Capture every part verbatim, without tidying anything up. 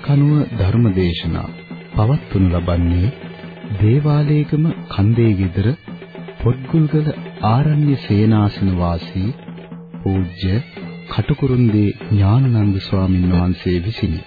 කනුව ධර්මදේශනා පවත්වනු ලබන්නේ දේවාලේගම කන්දේ ගෙදර පොත්ගුල්ගල ආරණ්‍ය සේනාසන වාසී පූජ්‍ය කටුකුරුන්දී ඥානানন্দ ස්වාමීන් වහන්සේ විසිනි.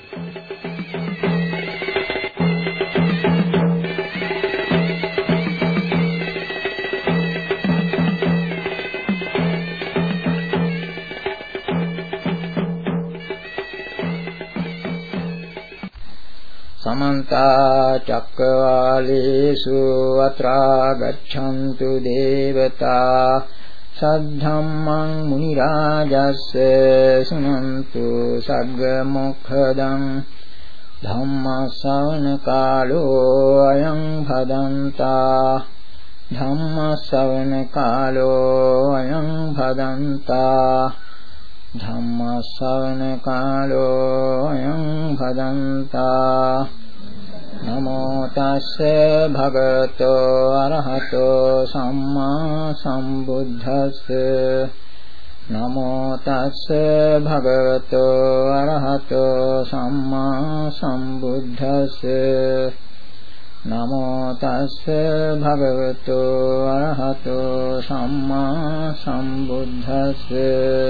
समन्ता चक्रवालेषु अत्रा गच्छन्तु देवता सद्धम्मं मुनिराजस्य सुनन्तु सग्गमुखदं धम्मश्रवण कालो अयं भदन्ता धम्मश्रवण कालो अयं भदन्ता धम्मश्रवण कालो अयं भदन्ता नमो तस्से भगवतो अरहतो सम्मा सम्बुद्धस्से नमो तस्से भगवतो अरहतो सम्मा सम्बुद्धस्से नमो तस्से भगवतो अरहतो सम्मा सम्बुद्धस्से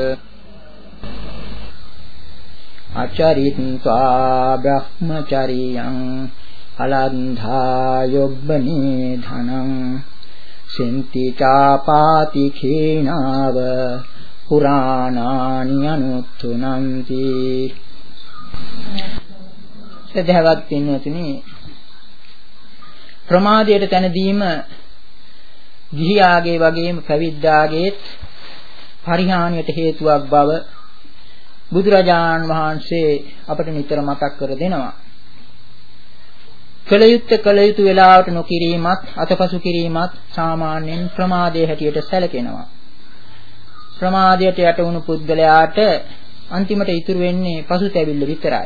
अचरित्वा ब्रह्मचर्यं अलन्धा योब्बनी धनं सिन्ति चापाति खीणाव पुराणानि अनुत्थुनन्ति සදහවත් පින්වතුනි ප්‍රමාදයට තැන දීම ගිහියාගේ වගේම පැවිද්දාගේත් පරිහානියට හේතුවක් බව බුදුරජාණන් වහන්සේ අපට නිතර මතක් කර දෙනවා. කල යුත්තේ කල යුතු වේලාවට නොකිරීමත් අතපසු කිරීමත් සාමාන්‍යයෙන් ප්‍රමාදයේ හැටියට සැලකෙනවා. ප්‍රමාදයට යට වුණු පුද්ගලයාට අන්තිමට ඉතුරු වෙන්නේ පසුතැවිල්ල විතරයි.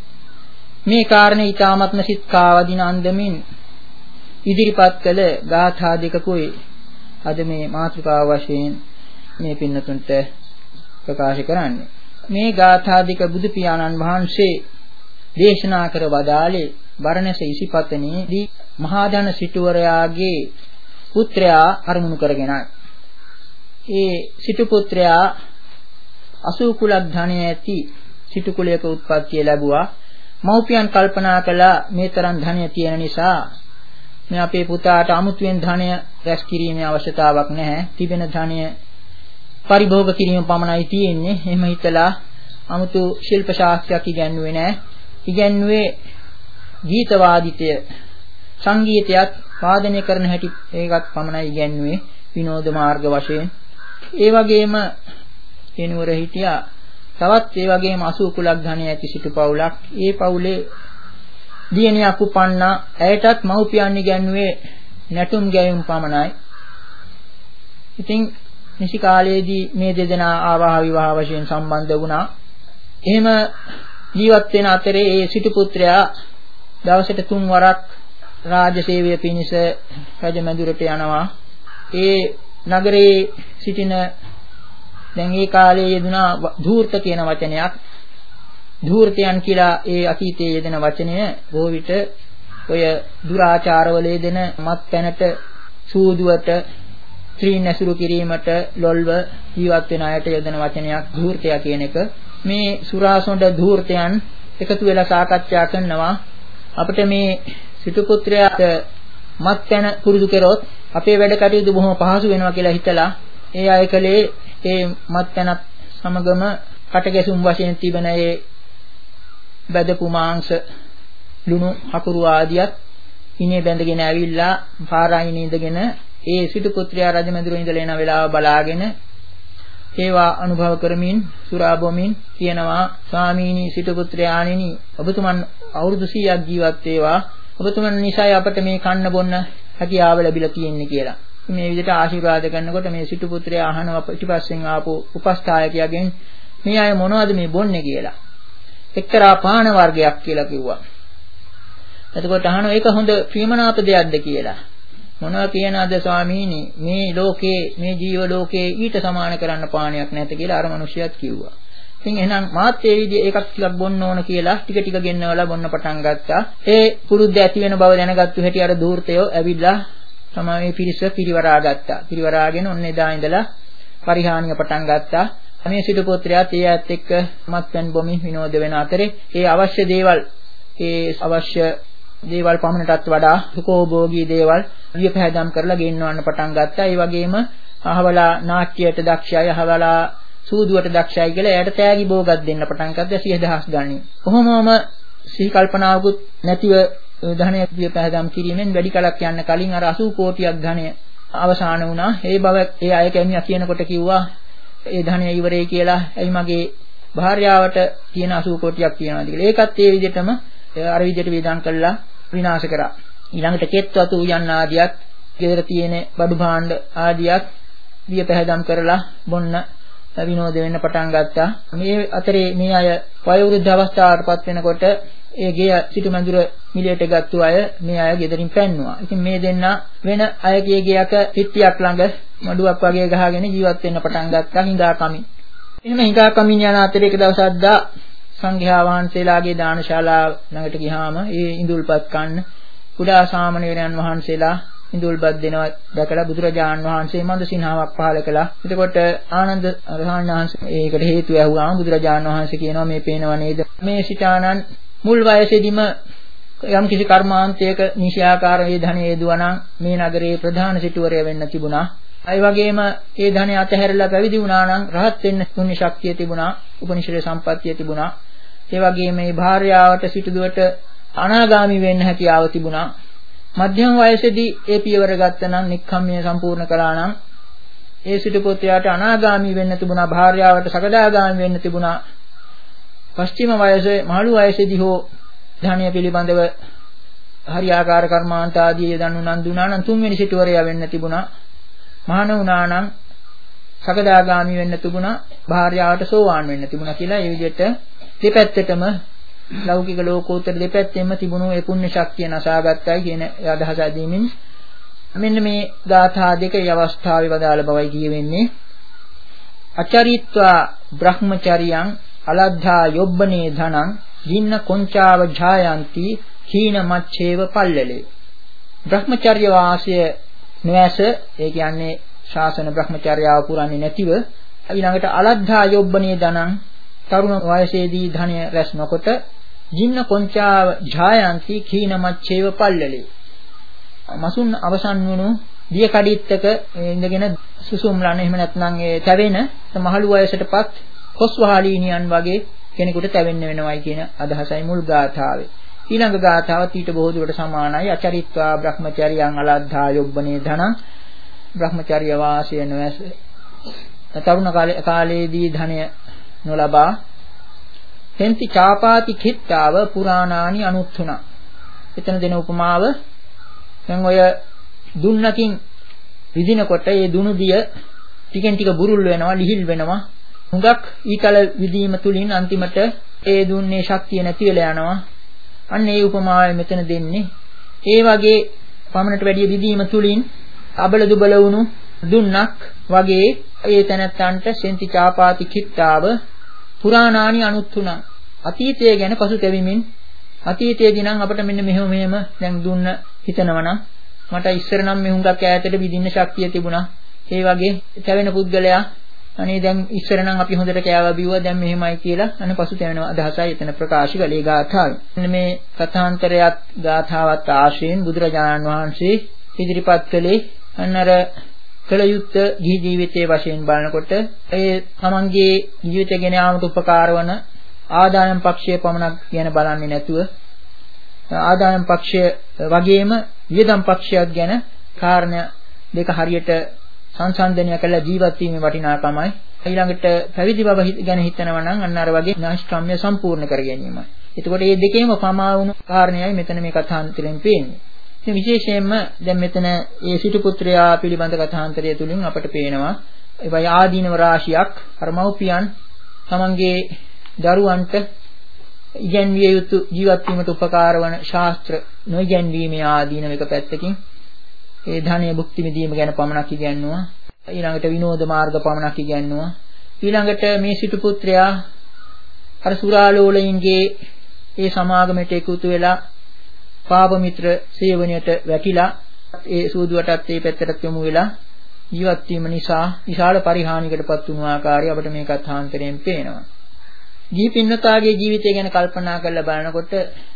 මේ කාරණේ ඊ타මත්ම සිත් කාවදින අන්දමින් ඉදිරිපත් කළ ගාථා දෙකකුයි අද මේ මාතෘකාව වශයෙන් මේ පින්නතුන්ට ප්‍රකාශ කරන්නේ. මේ ගාථා දෙක බුදු පියාණන් වහන්සේ දේශනා කර වදාළේ බරණැස ඉසිපතනේදී මහා ධන සිටුවරයාගේ පුත්‍රයා අරමුණු කරගෙනයි. ඒ සිටු පුත්‍රයා අසූ කුලක් ධනය ඇති සිටු කුලයක උත්පත්තිය ලැබුවා. මව්පියන් කල්පනා කළා මේ තරම් ධනය තියෙන නිසා මේ අපේ පුතාට අමුතුවෙන් ධනය රැස් කිරීමේ අවශ්‍යතාවක් නැහැ. තිබෙන ධනය පරිභෝග කිරීම පමණයි තියෙන්නේ. එහෙම හිතලා 아무තු ශිල්ප ශාස්ත්‍රයක් ඉගෙනුවේ නැහැ. ඉගෙනුවේ ගීත වාදිතය සංගීතයත් වාදනය කරන හැටි ඒකත් පමණයි ඉගෙනුවේ විනෝද මාර්ග වශයෙන්. ඒ වගේම කෙනෙකුර හිටියා තවත් ඒ වගේම අසූ කුලක් ධනය ඇති සිටු පවුලක්. ඒ පවුලේ දියණියක් උපන්නා. ඇයටත් මව්පියන් ඉගෙනුවේ නැටුම් ගැයුම් පමණයි. ඉතින් නිසි කාලයේදී මේ දෙදෙනා ආවාහ විවාහ වශයෙන් සම්බන්ධ වුණා. එහෙම ජීවත් වෙන අතරේ ඒ සිටු පුත්‍රයා දවසට තුන් වරක් රාජසේවය පිණිස රජමැදුරට යනවා. ඒ නගරයේ සිටින දැන් ඒ කාලයේ යෙදුනා ධූර්ත කියන වචනයක්. ධූර්තයන් කියලා ඒ අතීතයේ යෙදෙන වචනය බොහෝ විට ඔය දුරාචාරවල යෙදෙන මත්පැනට සූදුවට ත්‍රින් ඇසුරු කිරීමට ලොල්ව ජීවත් වෙන අයට යොදන වචනයක් ධූර්තය කියන එක. මේ සුරාසොඬ ධූර්තයන් එකතු වෙලා සාකච්ඡා කරනවා අපිට මේ සිටු පුත්‍රයාට මත්පැන පුරුදු කරොත් අපේ වැඩ කටයුතු බොහොම පහසු වෙනවා කියලා හිතලා ඒ අය කලේ ඒ මත්පැනත් සමගම කටගැසුම් වශයෙන් තිබෙන ඒ බදපු මාංශ ලුණු හකුරු ආදියත් ඉනේ බැඳගෙන ඇවිල්ලා පාරායිනේ ඉඳගෙන ඒ සිටු පුත්‍රයා රජමැදුරේ ඉඳලා එන වෙලාව බලාගෙන ඒවා අනුභව කරමින් සුරා බොමින් කියනවා ස්වාමීනි සිටු පුත්‍රයාණෙනි ඔබතුමන් අවුරුදු සීයක් ජීවත් වේවා. ඔබතුමන් නිසා අපට මේ කන්න බොන්න හැකියාව ලැබිලා තියෙන්නේ කියලා. මේ විදිහට ආශිර්වාද කරනකොට මේ සිටු පුත්‍රයා අහනවා පිටිපස්සෙන් ආපු උපස්ථායකයාගෙන් මේ අය මොනවද මේ බොන්නේ කියලා. එක්තරා පාන වර්ගයක් කියලා කිව්වා. එතකොට අහනවා ඒක හොඳ ප්‍රියමනාප දෙයක්ද කියලා. මොනවා කියනවාද ස්වාමීනි මේ ලෝකේ මේ ජීව ලෝකේ ඊට සමාන කරන්න පානයක් නැත කියලා අර මිනිහයාත් කිව්වා. ඉතින් එහෙනම් මාත් ඒ විදිහේ එකක් ටිකක් බොන්න ඕන කියලා ටික ටික ගෙන්නවලා බොන්න පටන් ගත්තා. ඒ පුරුද්ද ඇති වෙන බව දැනගත්තු හැටි අර ධූර්තයෝ ඇවිල්ලා තමයි මේ පිරිස පිරිවරා ගත්තා. පිරිවරාගෙන ඔන්න එදා ඉඳලා පරිහානිය පටන් ගත්තා. මේ සිටු පුත්‍රයාත් ඒ ඇත් එක්ක මත්පැන් බොමින් විනෝද වෙන අතරේ ඒ අවශ්‍ය දේවල් ඒ අවශ්‍ය දේවල් පමණටත් වඩා සුඛෝභෝගී දේවල් විපහැදම් කරලා ගෙන්නවන්න පටන් ගත්තා. ඒ වගේම අහවලා නාට්‍යයට දක්ෂයි, අහවලා සූදුවට දක්ෂයි කියලා එයාට තෑගි භෝගයක් දෙන්න පටන් ගත්තා සිය දහස් ගණන්. කොහොමම සිහි කල්පනාවකුත් නැතිව ධනය විපහැදම් කිරීමෙන් වැඩි කලක් යන්න කලින් අර අසූ කෝටියක් ධනය අවසන් වුණා. ඒ බව ඒ අය කැමියා කියනකොට කිව්වා ඒ ධනය ඉවරයි කියලා. එයි මගේ භාර්යාවට තියෙන අසූ කෝටියක් කියනවාද කියලා. ඒකත් ඒ විදිහටම අර විදිහට වේදම් කළා විනාශ කරා. ඊළඟට කෙත් වතු යන්න ආදියත්, ගෙදර තියෙන බඩු භාණ්ඩ ආදියත් විපහැදම් කරලා බොන්න විනෝද වෙන්න පටන් ගත්තා. මේ අතරේ මේ අය වයෝවෘද්ධ අවස්ථාවටපත් වෙනකොට ඒ ගේ සිටුමැදුර මිලයට ගත්තු අය මේ අය ගෙදරින් පැන්නුවා. ඉතින් මේ දෙන්නා වෙන අයගේ ගෙයක පිටියක් ළඟ මඩුවක් වගේ ගහගෙන ජීවත් වෙන්න පටන් ගත්තා හිඟා කමින්. එහෙම හිඟා කමින් යන අතරේ එක දවසක් දා සංඝයා වහන්සේලාගේ දානශාලාව ළඟට ගියාම ඒ ඉඳුල්පත් කන්න කුඩා සාමණේරයන් වහන්සේලා ඉඳුල්පත් දෙනවා දැකලා බුදුරජාණන් වහන්සේ මන්ද සිනහාවක් පහල කළා. එතකොට ආනන්ද රහණාංශ ඒකට හේතුව ඇහුවාම බුදුරජාණන් වහන්සේ කියනවා මේ පේනව නේද මේ සිතානන් මුල් වයසේදීම යම් කිසි කර්මාන්තයක නිශ්‍යාකාර වේ ධනෙ යෙදුවා නම් මේ නගරේ ප්‍රධාන සිටුවරය වෙන්න තිබුණා. ඒ වගේම ඒ ධනෙ අතහැරලා පැවිදි වුණා නම් රහත් වෙන්න පුණ්‍ය ශක්තිය තිබුණා, උපනිෂද සම්පත්තිය තිබුණා. ඒ වගේම මේ භාර්යාවට සිටුදුවට අනාගාමි වෙන්න හැකියාව තිබුණා. මධ්‍යම වයසේදී ඒ පියවර ගත්ත නම් නික්ඛම්මය සම්පූර්ණ කළා නම් ඒ සිටු පුත්‍රයාට අනාගාමි වෙන්න තිබුණා, භාර්යාවට සකදාගාමි වෙන්න තිබුණා. පස්චිම වයසේ මහලු වයසේදී හෝ ධානය පිළිබඳව හරියාකාර කර්මාන්ත ආදී යදන්නු නම් දුනා නම් තුන්වෙනි සිටුවරයා වෙන්න තිබුණා. මහාන වුණා නම් සකදාගාමි වෙන්න තිබුණා, භාර්යාවට සෝවාන් වෙන්න තිබුණා කියලා ඒ විදිහට දෙපැත්තටම ලෞකික ලෝකෝත්තර දෙපැත්තෙම තිබුණු ඒ පුණ්‍ය ශක්තිය නසාගත්තයි කියන අදහස ඇදීමෙන් මෙන්න මේ ගාථා දෙක ඒ අවස්ථාවේ වදාළ බවයි කියවෙන්නේ. අචරිත්වා බ්‍රහ්මචරියං අලද්ධා යොබ්බනේ ධනං ජින්න කොංචාව ඡායන්ති කීන මච්ඡේව පල්ලලේ. බ්‍රහ්මචර්ය වාසය නොඇස ඒ කියන්නේ ශාසන බ්‍රහ්මචර්යාව පුරන්නේ නැතිව ඊළඟට අලද්ධා යොබ්බනේ ධනං තරුණ වයසේදී ධනය රැස් නොකොට ජින්න කොංචාව ඡායන්ති කීන මච්ඡේව පල්ලලේ. මසුන් අවසන් වුණු දිය කඩਿੱත්තක ඉඳගෙන සුසුම්ලන එහෙම නැත්නම් ඒ තැවෙන මහලු වයසටපත් කොස්වහලීනියන් වගේ කෙනෙකුට තැවෙන්න වෙනවයි කියන අදහසයි මුල් ගාථාවේ. ඊළඟ ගාථාවත් ඊට බොහෝ දුරට සමානයි. අචරිත්වා බ්‍රහ්මචර්යං අලද්ධා යොබ්බනේ ධනං බ්‍රහ්මචර්ය වාසය නොඇස තරුණ කාලයේදී ධනය නොලබා තෙන්ති චාපාති කිත්තාව පුරාණානි අනුත්තුණා. එතන දෙන උපමාව දැන් ඔය දුන්නකින් විදිනකොට ඒ දුනු දිය ටිකෙන් ටික බුරුල් වෙනවා, ලිහිල් වෙනවා. හුඟක් ඊතල විදීම තුලින් අන්තිමට ඒ දුන්නේ ශක්තිය නැති වෙලා යනවා. අන්න ඒ උපමාවයි මෙතන දෙන්නේ. ඒ වගේ පමණට වැඩි විදීම තුලින් අබල දුබල වුණු දුන්නක් වගේ ඒ තැනත්තන්ට සෙන්ති චාපාති කිත්තාව පුරාණානි අනුත්තුණා. අතීතය ගැන පසුතැවිමින් අතීතයේදී නම් අපිට මෙන්න මෙහෙම මෙහෙම දැන් දුන්න හිතනවනම් මට ඉස්සර නම් මේ හුඟක් ඈතට විදින්න ශක්තිය තිබුණා. ඒ වගේ තැවෙන පුද්ගලයා අනේ දැන් ඉස්සර නම් අපි හොඳට කෑවා බිව්වා දැන් මෙහෙමයි කියලා අන පසුතැවෙන අදහසයි එතන ප්‍රකාශ කළේ ගාථාවේ. මෙන්න මේ කථාන්තරයත් ගාථාවත් ආශ්‍රයෙන් බුදුරජාණන් වහන්සේ ඉදිරිපත් කළේ අන්නර කළ යුත්ත ගිහි ජීවිතයේ වශයෙන් බලනකොට ඒ තමන්ගේ ජීවිතය ගෙන යාමට උපකාර වන ආදායම් පක්ෂය පමණක් ගැන බලන්නේ නැතුව ආදායම් පක්ෂය වගේම වියදම් පක්ෂයක් ගැන කාරණා දෙක හරියට සංසන්දනය කළ ජීවත් වීමේ වටිනාකමයි. ඊළඟට පැවිදි බව ගැන හිතනවා නම් අන්න අර වගේ නාෂ්ක්‍රම්‍ය සම්පූර්ණ කර ගැනීමයි. එතකොට මේ දෙකේම පමා වුණු කාරණේයි මෙතන මේ කථාන්තරයෙන් පේන්නේ. ඉතින් විශේෂයෙන්ම දැන් මෙතන ඒ සිටු පුත්‍රයා පිළිබඳ කථාන්තරය තුලින් අපට පේනවා ඒ ආදීනව රාශියක් අර මව්පියන් තමන්ගේ දරුවන්ට ඉගැන්විය යුතු ජීවත් වීමට උපකාර වන ශාස්ත්‍ර නොඉගැන්වීමේ ආදීනව එක පැත්තකින් ඒ ධනය භුක්ති විඳීම ගැන පමණක් ඉගැන්නුවා. ඊළඟට විනෝද මාර්ග පමණක් ඉගැන්නුවා. ඊළඟට මේ සිටු පුත්‍රයා අර සුරාලෝලයින්ගේ ඒ සමාගමට එකතු වෙලා පාප මිත්‍ර සේවනයට වැටිලා ඒ සූදුවටත් ඒ පැත්තට යොමු වෙලා ජීවත් වීම නිසා විශාල පරිහානියකටපත් වුණු ආකාරය අපිට මේකත් හාන්තරයෙන් පේනවා. ජී පින්නතාගේ ජීවිතය ගැන කල්පනා කරලා බලනකොට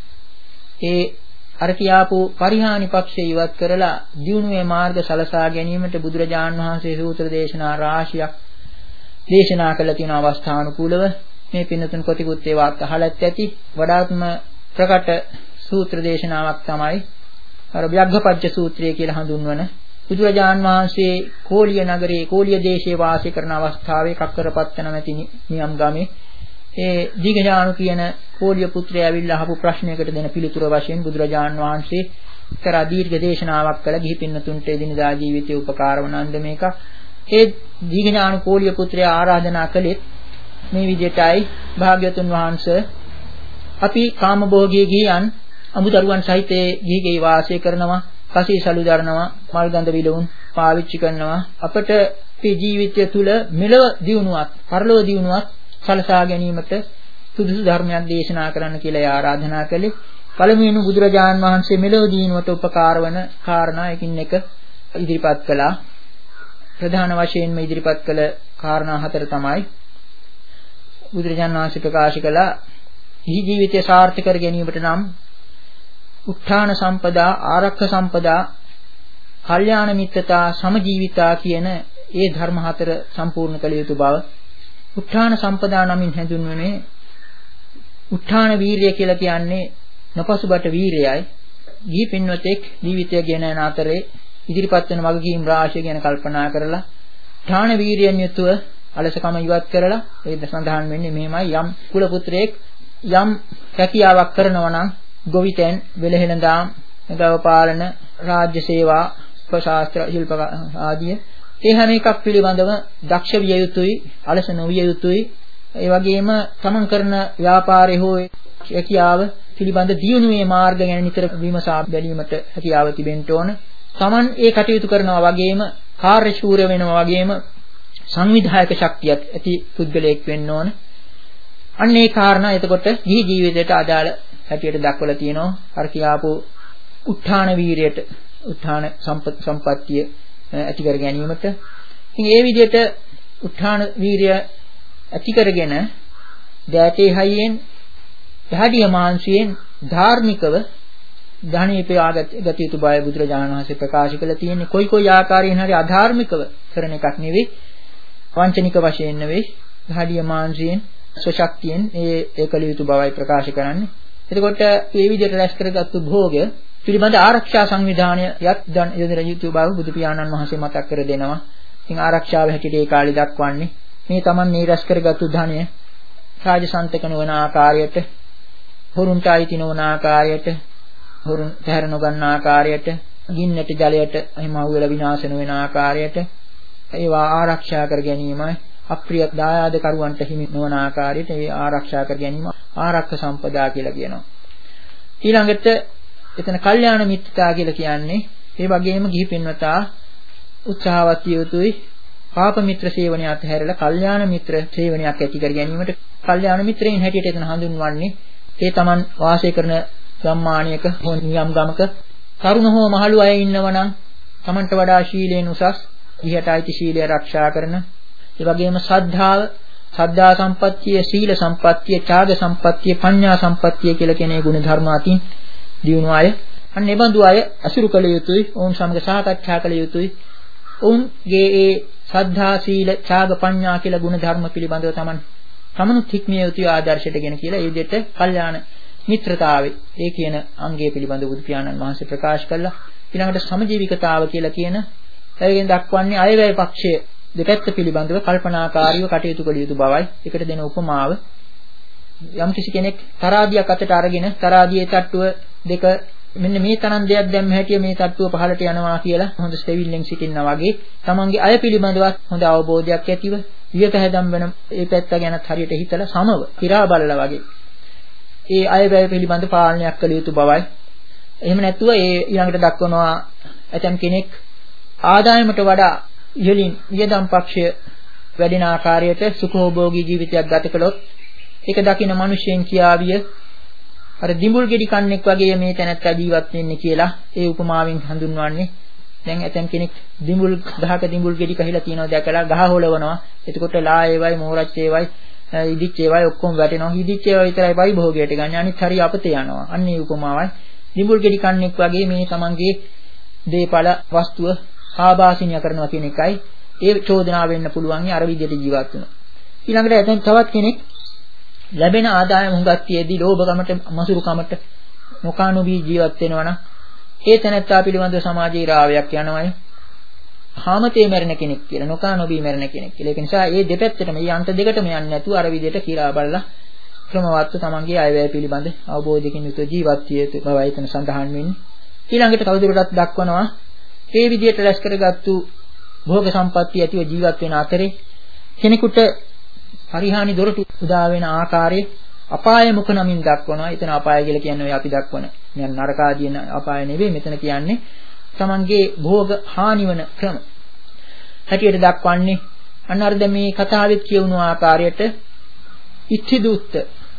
ඒ අර කියාපු පරිහානි පක්ෂය ඉවත් කරලා දියුණුවේ මාර්ග සලසා ගැනීමට බුදුරජාන් වහන්සේ සූත්‍ර දේශනා රාශියක් දේශනා කළ තියෙන අවස්ථානුකූලව මේ පින්නතුන් කොටිකුත් ඒවත් අහලත් ඇති. වඩාත්ම ප්‍රකට සූත්‍ර දේශනාවක් තමයි අර ව්‍යග්ගපච්ච සූත්‍රය කියලා හඳුන්වන බුදුරජාන් වහන්සේ කෝලිය නගරයේ කෝලිය දේශයේ වාසය කරන අවස්ථාවේ කක්කරපත්ත නැමැති නියම් ගමේ ඒ දීඝඥානු කියන කෝලිය පුත්‍රයා ඇවිල්ලා අහපු ප්‍රශ්නයකට දෙන පිළිතුර වශයෙන් බුදුරජාන් වහන්සේ කරා දීර්ඝ දේශනාවක් කළ ගිහි පින්නතුන්ට එදිනදා ජීවිතයේ උපකාර වන අන්ද මේක. ඒ දීඝඥානු කෝලිය පුත්‍රයා ආරාධනා කළෙත් මේ විදිහටයි භාග්‍යවතුන් වහන්සේ අපි කාමභෝගී ගියන් අමුදරුවන් සහිතේ ගිහිගේ වාසය කරනවා, කසීසලු දරනවා, මල් ගඳ විලවුන් පාවිච්චි කරනවා. අපට මේ ජීවිතය තුළ මෙලව දියුණුවක්, පරලොව දියුණුවක් සලසා ගැනීමට සුදුසු ධර්මයක් දේශනා කරන්න කියලා ආරාධනා කළේ. පළමුවෙනි බුදුරජාන් වහන්සේ මෙලව දියුණුවට උපකාර වන කාරණා එකින් එක ඉදිරිපත් කළා. ප්‍රධාන වශයෙන්ම ඉදිරිපත් කළ කාරණා හතර තමයි බුදුරජාණන් වහන්සේ ප්‍රකාශ කළා. මේ ජීවිතය සාර්ථක කර ගැනීමට නම් උත්ථාන සම්පදා, ආරක්ෂ සම්පදා, කල්යාණ මිත්‍රතා, සමජීවිතා කියන ඒ ධර්ම හතර සම්පූර්ණ කළ යුතු බව. උත්ථාන සම්පදා නමින් හැඳින්වෙන්නේ උත්ථාන වීරිය කියලා කියන්නේ නොපසුබට වීරයයි. ගිහි පින්වතෙක් ජීවිතය ගෙන යන අතරේ ඉදිරිපත් වෙන වගකීම් රාශිය ගැන කල්පනා කරලා ඨාන වීරියෙන් යුතුව අලසකම ඉවත් කරලා ඒ සඳහන් වෙන්නේ මෙහෙමයි. යම් කුල පුත්‍රයෙක් යම් රැකියාවක් කරනවා නම් ගොවිතැන්, වෙළහෙළඳාම්, ගව පාලන, රාජ්‍ය සේවා, ශාස්ත්‍ර ශිල්ප ආදී ඒ හැම එකක් පිළිබඳව දක්ෂ විය යුතුයි, අලස නොවිය යුතුයි. ඒ වගේම තමන් කරන ව්‍යාපාරය හෝ රැකියාව පිළිබඳ දියුණුවේ මාර්ග ගැන නිතර විමසා බැලීමට හැකියාව තිබෙන්න ඕන. තමන් ඒ කටයුතු කරනවා වගේම කාර්යශූර වෙනවා වගේම සංවිධායක ශක්තියක් ඇති පුද්ගලයෙක් වෙන්න ඕන. අන්න ඒ කාරණා එතකොට ජී ජීවිතයට අදාළ හැටියට දක්වලා තියෙනවා. අර කියාපු උත්ථාන වීරයට, උත්ථාන සම්පත්තිය ඇති කර ගැනීමට. ඉතින් ඒ විදිහට උත්ථාන වීරය ඇති කරගෙන දෑතේ හයියෙන්, දහඩිය මාංශයෙන් ධාර්මිකව ධානීය ප්‍රයාගත ගත යුතු බව බුදුරජාණන් වහන්සේ ප්‍රකාශ කළා තියෙන්නේ. කොයි කොයි ආකාරයෙන් හරි අධාර්මිකව කරන එකක් නෙවෙයි, වංචනික වශයෙන් නෙවෙයි, දහඩිය මාංශයෙන් සශක්තියෙන් ඒ ඒකල යුතු බවයි ප්‍රකාශ කරන්නේ. එතකොට මේ විදිහට රැස් කරගත්තු භෝගය පිළිබඳ ආරක්ෂා සංවිධානය යත් දන් යොදන යුතු බව බුදු පියාණන් වහන්සේ මතක් කර දෙනවා. ඉතින් ආරක්ෂාව හැටියට ඒ කාලේ දක්වන්නේ මේ Taman මේ රැස් කරගත්තු ධනය රාජසන්තක නොවන ආකාරයට, හොරුන්ට අයිති නොවන ආකාරයට, හොරුන් පැහැර නොගන්න ආකාරයට, ගින්නට ජලයට එහෙම අහු වෙලා විනාශ නොවන ආකාරයට ඒවා ආරක්ෂා කර ගැනීමයි. අප්‍රිය දායාද කරුවන්ට හිමි නොවන ආකාරයට ඒ ආරක්ෂා කර ගැනීම ආරක්ෂක සම්පදා කියලා කියනවා. ඊළඟට එතන කල්යාණ මිත්‍රතා කියලා කියන්නේ ඒ වගේම ගිහි පින්වතා උත්සාහවත් යුතුයි පාප මිත්‍ර සේවනය අතහැරලා කල්යාණ මිත්‍ර සේවනයක් ඇති කර ගැනීමට. කල්යාණ මිත්‍රයින් හැටියට එතන හඳුන්වන්නේ ඒ Taman වාසය කරන ගම්මානයක හෝ නියම් ගමක තරුණ හෝ මහලු අය ඉන්නවනම් Tamanට වඩා ශීලයෙන් උසස්, ගිහට අයිති ශීලය ආරක්ෂා කරන, ඒ වගේම ශ්‍රද්ධාව, ශ්‍රද්ධා සම්පත්තිය, සීල සම්පත්තිය, ත්‍යාග සම්පත්තිය, ප්‍රඥා සම්පත්තිය කියලා කියන ඒ ගුණ ධර්ම අතින් දියුණු අය. අන්න ඒ බඳු අය අසුරු කළ යුතුයි, ඔවුන් සමග සාකච්ඡා කළ යුතුයි. ඔවුන්ගේ ඒ ශ්‍රද්ධා, සීල, ත්‍යාග, ප්‍රඥා කියලා ගුණ ධර්ම පිළිබඳව Taman තමනුත් හික්මිය යුතුයි ආදර්ශයටගෙන කියලා ඒ විදිහට කල්යාණ මිත්‍රතාවේ ඒ කියන අංගය පිළිබඳව බුදු පියාණන් වහන්සේ ප්‍රකාශ කළා. ඊළඟට සමජීවිකතාව කියලා කියන ඒකෙන් දක්වන්නේ අයවැය පක්ෂයේ දෙපැත්ත පිළිබඳව කල්පනාකාරීව කටයුතු කළ යුතු බවයි. ඒකට දෙන උපමාව යම් කිසි කෙනෙක් තරාදියක් අතට අරගෙන තරාදියේ තට්ටුව දෙක මෙන්න මේ තරම් දෙයක් දැම්ම හැටිය මේ තට්ටුව පහළට යනවා කියලා හොඳ ස්ටෙවිල්ලෙන් සිටිනා වගේ තමන්ගේ අය පිළිබඳවත් හොඳ අවබෝධයක් ඇතිව විවතහැදම් වෙන ඒ පැත්ත ගැනත් හරියට හිතලා සමව හිරා බලලා වගේ ඒ අයවැය පිළිබඳ පාලනයක් කළ යුතු බවයි. එහෙම නැත්නම් ඒ ඊළඟට දක්වනවා ඇතම් කෙනෙක් ආදායමට වඩා ඉහළින් වියදම් පක්ෂය වැඩෙන ආකාරයට සුඛෝභෝගී ජීවිතයක් ගත කළොත් ඒක දකින මිනිසෙන් කියාවිය අර දිඹුල් ගෙඩි කන්නෙක් වගේ මේ තැනත්තා ජීවත් වෙන්නේ කියලා ඒ උපමාවෙන් හඳුන්වන්නේ. දැන් ඇතම් කෙනෙක් දිඹුල් ගහක දිඹුල් ගෙඩි කහිලා තියනවා දැකලා ගහ හොලවනවා. එතකොට ලා ඒවයි මෝරච්ච ඒවයි ඉදිච්ච ඒවයි ඔක්කොම වැටෙනවා. ඉදිච්ච ඒවා විතරයි පරිභෝගයට ගන්න. අනිත් හරිය අපතේ යනවා. අන්න ඒ උපමාවයි. දිඹුල් ගෙඩි කන්නෙක් වගේ මේ තමන්ගේ දේපල වස්තුව ආభాසිනිය කරනවා කියන එකයි ඒ චෝදනාව වෙන්න පුළුවන් අර විදිහට ජීවත් වෙනවා. ඊළඟට ඇතන් තවත් කෙනෙක් ලැබෙන ආදායම හුඟක් තියේදී ලෝභකමට මසුරුකමට නොකානෝබී ජීවත් වෙනවා නම් ඒ තැනත්තා පිළිබඳව සමාජීය රාවයක් යනවායි. හාමතේ මැරෙන කෙනෙක් කියලා නොකානෝබී මැරෙන කෙනෙක් කියලා. ඒක නිසා මේ දෙපැත්තටම මේ අන්ත දෙකටම යන්නේ නැතුව අර විදිහට කියලා බලලා ක්‍රමවත්ව තමන්ගේ අයවැය පිළිබඳ අවබෝධයකින් යුතුව ජීවත් විය යුතු බවයි එතන සඳහන් වෙන්නේ. ඊළඟට තවදුරටත් දක්වනවා මේ විදිහට රැස් කරගත්තු භෝග සම්පත්තිය ඇතිව ජීවත් වෙන අතරේ කෙනෙකුට පරිහානි දොරටු උදා වෙන ආකාරයේ අපාය මුඛ නමින් දක්වනවා. එතන අපාය කියලා කියන්නේ ඔය අපි දක්වන දැන් නරක ආදීන අපාය නෙවෙයි මෙතන කියන්නේ තමන්ගේ භෝග හානි වන ක්‍රම. හැටියට දක්වන්නේ අන්න අර දැන් මේ කතාවේ කියවුණු ආකාරයට ඉච්ඡිදුත්ත,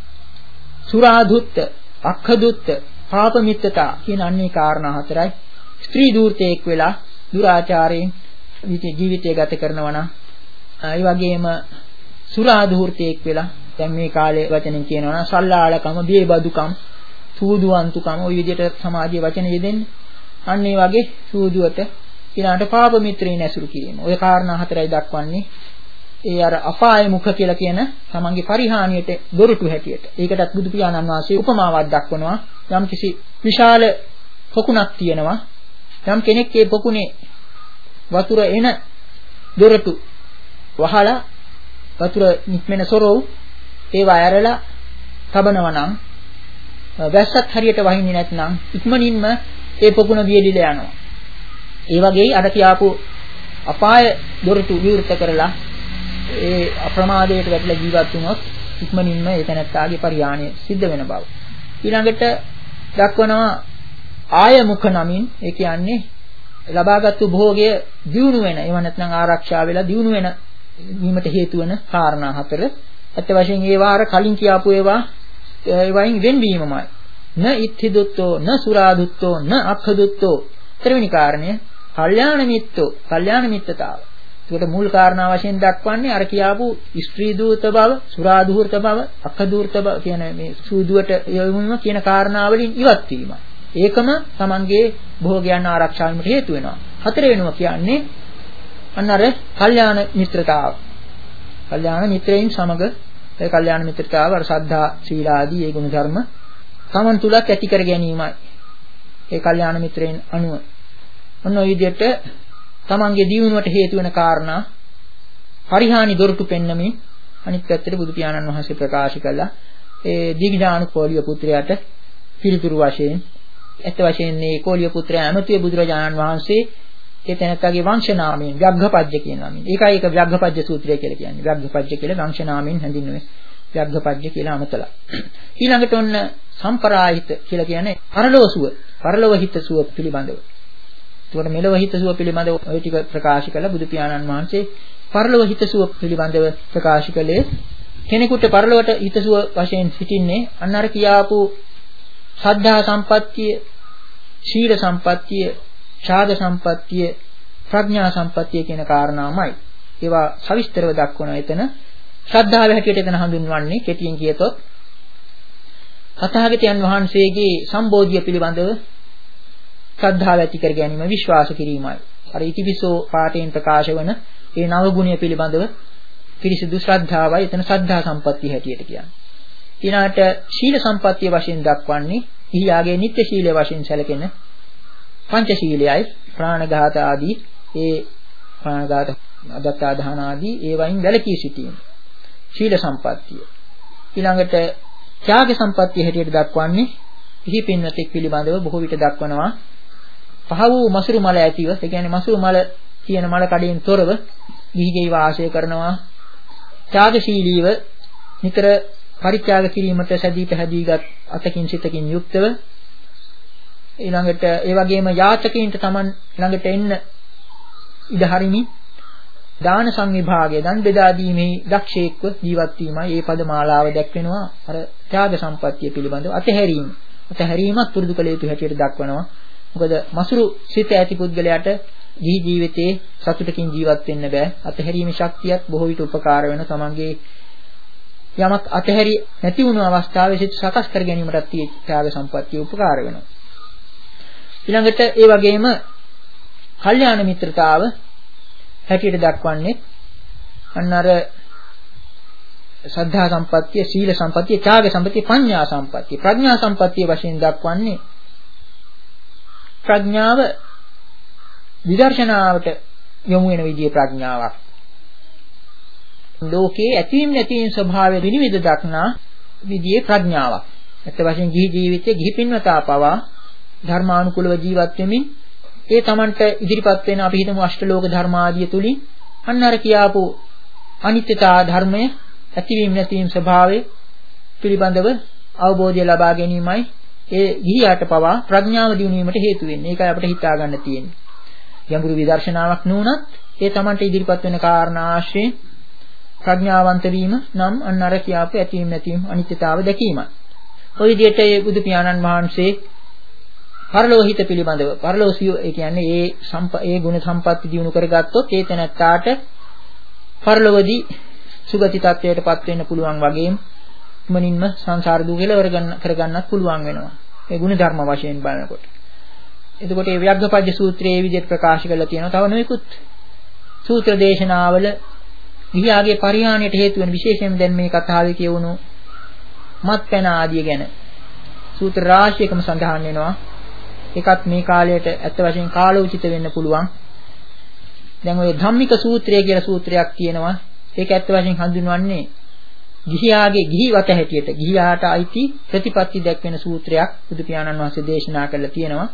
සුරාදුත්ත, අක්ඛදුත්ත, පාපමිත්තතා කියන අන්නේ කාරණා හතරයි. ස්ත්‍රී දූර්තයෙක් වෙලා දුරාචාරයෙන් ජීවිතය ගත කරනවා නම් ඒ වගේම සුරා දූර්තයෙක් වෙලා දැන් මේ කාලේ වචනෙන් කියනවා නම් සල්ලාලකම, බියබදුකම්, සූදුවන්තුකම ওই විදිහට සමාජයේ වචන යෙදෙන්නේ. අන්න ඒ වගේ සූදුවට ඊළාට පාප මිත්‍රයින් ඇසුරු කිරීම. ওই කාරණා හතරයි දක්වන්නේ. ඒ අර අපාය මුඛ කියලා කියන තමන්ගේ පරිහානියට දොරටු හැටියට. ඒකටත් බුදු පියාණන් වහන්සේ උපමාවක් දක්වනවා. යම් කිසි විශාල පොකුණක් තියෙනවා. යම් කෙනෙක් ඒ පොකුණේ වතුර එන දොරටු වහලා වතුර නික්මෙන සොරව ඒවා ඇරලා තබනවා නම් වැස්සත් හරියට වහින්නේ නැත්නම් ඉක්මනින්ම ඒ පොකුණ වියලිලා යනවා. ඒ වගේ අර කියාපු අපාය දොරටු විවෘත කරලා ඒ අප්‍රමාදයට වැටලා ජීවත් වුණොත් ඉක්මනින්ම ඒ තැනත්තාගේ පරිහානිය සිද්ධ වෙන බව. ඊළඟට දක්වනවා ආය මුඛ නමින් ඒ කියන්නේ ලබාගත්තු භෝගය දියුණු වෙන ඒව නැත්නම් ආරක්ෂා වෙලා දියුණු වෙන වීමට හේතු වෙන කාරණා හතර. අත් වශයෙන් ඒවා අර කලින් කියාපු ඒවා ඒවයින් වෙන්වීමමයි. න ඉත්ථිදුත්තෝ න සුරාදුත්තෝ න අක්ඛදුත්තෝ. ත්‍රිවෙනි කාරණය කල්යාණ මිත්තෝ කල්යාණ මිත්තතාව. ඒකට මුල් කාරණා වශයෙන් දක්වන්නේ අර කියාපු ස්ත්‍රී දූත බව, සුරා දූර්ත බව, අක්ඛදූර්ත බව කියන මේ සූදුවට යොමුම කියන කාරණා වලින් ඉවත් වීමයි. ඒකම තමන්ගේ භෝගයන් ආරක්ෂා වීමට හේතු වෙනවා. හතර වෙනවා කියන්නේ අන්න අර කල්යාණ මිත්‍රතාව. කල්යාණ මිත්‍රයින් සමග ඒ කල්යාණ මිත්‍රතාව අර සද්ධා, සීල ආදී ඒ ගුණ ධර්ම තමන් තුලත් ඇති කර ගැනීමයි. ඒ කල්යාණ මිත්‍රයින් අනුව ඔන්න ඔය විදිහට තමන්ගේ දියුණුවට හේතු වෙන කාරණා පරිහානි දොරටු පෙන්නමින් අනිත් පැත්තට බුදු පියාණන් වහන්සේ ප්‍රකාශ කළා. ඒ දීඝාණු කෝලිය පුත්‍රයාට පිළිතුරු වශයෙන් ඇත්ත වශයෙන් මේ කෝලිය පුත්‍රයා ඇමතුවේ බුදුරජාණන් වහන්සේ ඒ තැනත්තාගේ වංශ නාමයෙන් ව්‍යග්ඝපජ්ජ කියන නමින්. ඒකයි ඒක ව්‍යග්ඝපජ්ජ සූත්‍රය කියලා කියන්නේ. ව්‍යග්ඝපජ්ජ කියලා වංශ නාමයෙන් හැඳින්වෙන්නේ. ව්‍යග්ඝපජ්ජ කියලා අමතලා. ඊළඟට ඔන්න සම්පරායිත කියලා කියන්නේ පරලෝසුව, පරලොව හිතසුව පිළිබඳව. ඒකට මෙලොව හිතසුව පිළිබඳව ඔය ටික ප්‍රකාශ කළ බුදු පියාණන් වහන්සේ පරලොව හිතසුව පිළිබඳව ප්‍රකාශ කළේ කෙනෙකුට පරලොවට හිතසුව වශයෙන් සිටින්නේ අන්න අර කියාපු සද්ධා සම්පත්තිය, ශීල සම්පත්තිය, ඡාග සම්පත්තිය, ප්‍රඥා සම්පත්තිය කියන කාරණාමයි. ඒවා සවිස්තරව දක්වනවා එතන. ශ්‍රද්ධාව හැටියට එතන හඳුන්වන්නේ කෙටියෙන් කියතොත් තථාගතයන් වහන්සේගේ සම්බෝධිය පිළිබඳව ශ්‍රද්ධාව ඇති කර ගැනීම, විශ්වාස කිරීමයි. අර ඉතිවිසෝ පාඨයෙන් ප්‍රකාශ වන ඒ නව ගුණය පිළිබඳව පිරිසිදු ශ්‍රද්ධාවයි එතන ශ්‍රද්ධා සම්පත්තිය හැටියට කියන්නේ. ඊළාට ශීල සම්පත්තිය වශයෙන් දක්වන්නේ ඊයාගේ නිත්‍ය ශීලයේ වශයෙන් සැලකෙන පංච ශීලයයි ප්‍රාණඝාත ආදී ඒ ප්‍රාණඝාත අදත්තා දාන ආදී ඒවයින් වැළකී සිටීම ශීල සම්පත්තිය. ඊළඟට ත්‍යාග සම්පත්තිය හැටියට දක්වන්නේ ඉහි පින්වතෙක් පිළිබඳව බොහෝ විට දක්වනවා පහ වූ මසුරු මල ඇතිව, ඒ කියන්නේ මසුරු මල කියන මල කඩෙන් තොරව ගිහිගෙයි වාසය කරනවා. ත්‍යාගශීලීව නිතර පරිත්‍යාග කිරීමට සැදී පැහැදීගත් අතකින් සිතකින් යුක්තව ඊළඟට ඒ වගේම යාචකයින්ට Taman ළඟට එන්න ඉඩ හරිමි දාන සංවිභාගය දන් බෙදා දීමේ දක්ෂයෙක්ව ජීවත් වීමයි මේ පදමාලාව දැක්වෙනවා. අර ත්‍යාග සම්පත්තිය පිළිබඳව අතහැරීම. අතහැරීමත් පුරුදු කළ යුතු හැටියට දක්වනවා. මොකද මසුරු සිත ඇති පුද්ගලයාට ජී ජීවිතේ සතුටකින් ජීවත් වෙන්න බෑ. අතහැරීමේ ශක්තියත් බොහෝ විට උපකාර වෙන තමන්ගේ යමක් අතහැරි නැති වුණු අවස්ථාවේ සිත සකස් කර ගැනීමටත් ත්‍යාග සම්පත්තිය උපකාර වෙනවා. ඊළඟට ඒ වගේම කල්යාණ මිත්‍රතාව හැටියට දක්වන්නේ අන්න අර සද්ධා සම්පත්තිය, සීල සම්පත්තිය, ත්‍යාග සම්පත්තිය, ප්‍රඥා සම්පත්තිය. ප්‍රඥා සම්පත්තිය වශයෙන් දක්වන්නේ ප්‍රඥාව විදර්ශනාවට යොමු වෙන විදිහේ ප්‍රඥාවක්. ලෝකේ ඇතීම් නැතිීම් ස්වභාවය විනිවිද දක්නා විදිහේ ප්‍රඥාවක්. ඇත්ත වශයෙන් ගිහි ජීවිතයේ ගිහි පින්වතා පවා ධර්මානුකූලව ජීවත් වෙමින් ඒ Tamanට ඉදිරිපත් වෙන අපි හිතමු අෂ්ටලෝක ධර්මාදිය තුලින් අන්න අර කියාපු අනිත්‍යතා ධර්මය ඇතිවීම නැතිවීම ස්වභාවය පිළිබඳව අවබෝධය ලබා ගැනීමයි ඒ ගිහියාට පවා ප්‍රඥාව දියුණු වීමට හේතු වෙන්නේ. ඒකයි අපිට හිතා ගන්න තියෙන්නේ. යම්ගුරු විදර්ශනාවක් නුනත් ඒ Tamanට ඉදිරිපත් වෙන කාරණා ආශ්‍රයෙන් ප්‍රඥාවන්ත වීම නම් අන්න අර කියාපු ඇතිවීම නැතිවීම අනිත්‍යතාව දැකීමයි. ඔය විදිහට ඒ බුදු පියාණන් වහන්සේ පරලෝහිත පිළිබඳව පරලෝසිය ඒ කියන්නේ ඒ සම්ප ඒ ගුණ සම්පatti දිනු කරගත්තොත් ඒ තැනත්තාට පරලොවදී සුගති තත්වයටපත් වෙන්න පුළුවන් වගේම මනින්ම සංසාර දුක කෙලවර කරගන්නත් පුළුවන් වෙනවා. ඒ ගුණ ධර්ම වශයෙන් බලනකොට. එතකොට මේ ව්‍යග්ගපජ්ජ සූත්‍රයේ මේ විදිහට ප්‍රකාශ කරලා තියෙනවා. තව නොයෙකුත් සූත්‍ර දේශනාවල ගිහියාගේ පරිහානියට හේතු වෙන විශේෂයෙන් දැන් මේ කතාවේ කියවුණු මත්පැන ආදිය ගැන සූත්‍ර රාශියකම සඳහන් වෙනවා. ඒකත් මේ කාලයට ඇත්ත වශයෙන් කාලෝචිත වෙන්න පුළුවන්. දැන් ඔය ධම්මික සූත්‍රය කියලා සූත්‍රයක් තියෙනවා. ඒක ඇත්ත වශයෙන් හඳුන්වන්නේ ගිහියාගේ ගිහිවත හැටියට ගිහියාට අයිති ප්‍රතිපත්ති දැක්වෙන සූත්‍රයක් බුදු පියාණන් වහන්සේ දේශනා කරලා තියෙනවා.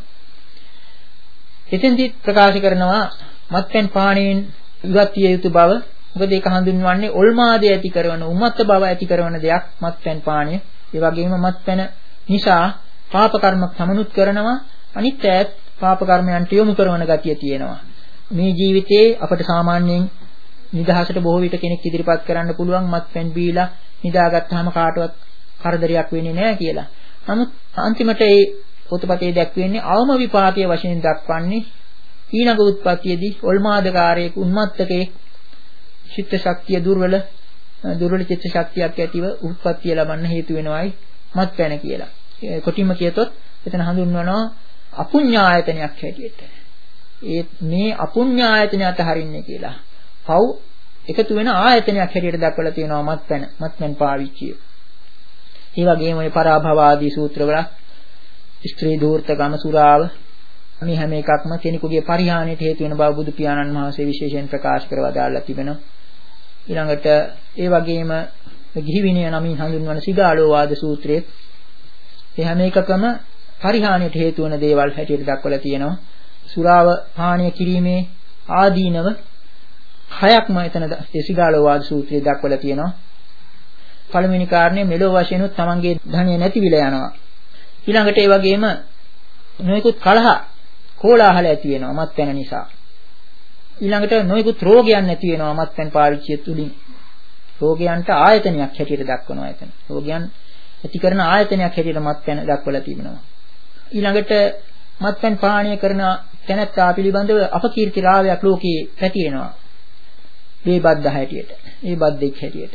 එතෙන්දී ප්‍රකාශ කරනවා මත්පැන් පානයෙන් ඉවත් විය යුතු බව. මොකද ඒක හඳුන්වන්නේ ඔල්මාදය ඇති කරන උමත්ත බව ඇති කරන දෙයක් මත්පැන් පානය. ඒ වගේම මත්පැන නිසා පාප කර්ම සමනුත් කරනවා. අනිත් ඈත් පාප කර්මයන්ට යොමු කරන ගතිය තියෙනවා. මේ ජීවිතේ අපට සාමාන්‍යයෙන් නිදහසට බොහෝ විට කෙනෙක් ඉදිරිපත් කරන්න පුළුවන් මත්පැන් බීලා නිදාගත්තාම කාටවත් කරදරයක් වෙන්නේ නැහැ කියලා. නමුත් අන්තිමට ඒ පොතපතේ දැක්වෙන්නේ අවම විපාකයේ වශයෙන් දක්වන්නේ ඊළඟ උත්පත්තියේදී ඔල්මාදකාරයෙක් උන්මත්තකෙක් චිත්ත ශක්තිය දුර්වල දුර්වල චිත්ත ශක්තියක් ඇතිව උත්පත්තිය ලබන්න හේතු වෙනවායි මත්පැන කියලා. කොටින්ම කියතොත් එතන හඳුන්වනවා අපුඤ්ඤායතනයක් හැටියට. ඒ මේ අපුඤ්ඤායතනය අතහරින්නේ කියලා. පව් එකතු වෙන ආයතනයක් හැටියට දක්වලා තියෙනවා මත්පැන මත්පැන් පාවිච්චිය. ඒ වගේම මේ පරාභව ආදී සූත්‍රවල ස්ත්‍රී ධූර්ත ගම සුරාව මේ හැම එකක්ම කෙනෙකුගේ පරිහානියට හේතු වෙන බව බුදු පියාණන් වහන්සේ විශේෂයෙන් ප්‍රකාශ කරලා දාලා තිබෙනවා. ඊළඟට ඒ වගේම ගිහි විනය නමින් හඳුන්වන සිගාලෝවාද සූත්‍රයේ ඒ හැම එකකම පරිහානියට හේතු වන දේවල් හැටියට දක්වලා තියෙනවා. සුරාව පානය කිරීමේ ආදීනව හයක්ම එතන සිගාලෝවාද සූත්‍රයේ දක්වලා තියෙනවා. පළවෙනි කාරණේ මෙලෝ වශයෙන් උත් තමන්ගේ ධනිය නැතිවිලා යනවා. ඊළඟට ඒ වගේම නොයෙකුත් කලහ කෝලාහල ඇති වෙනවා මත්පැන නිසා. ඊළඟට නොයෙකුත් රෝගයන් නැති වෙනවා මත්පැන් පාවිච්චිය තුලින්. රෝගයන්ට ආයතනයක් හැටියට දක්වනවා එතන. රෝගයන් ඇති කරන ආයතනයක් හැටියට මත්පැන දක්වලා තිබෙනවා. ඊළඟට මත්පැන් පානය කරන තැනැත්තා පිළිබඳව අපකීර්ති රාවයක් ලෝකේ පැතිරෙනවා. මේ බද්ද හැටියට, මේ බද්දෙක් හැටියට.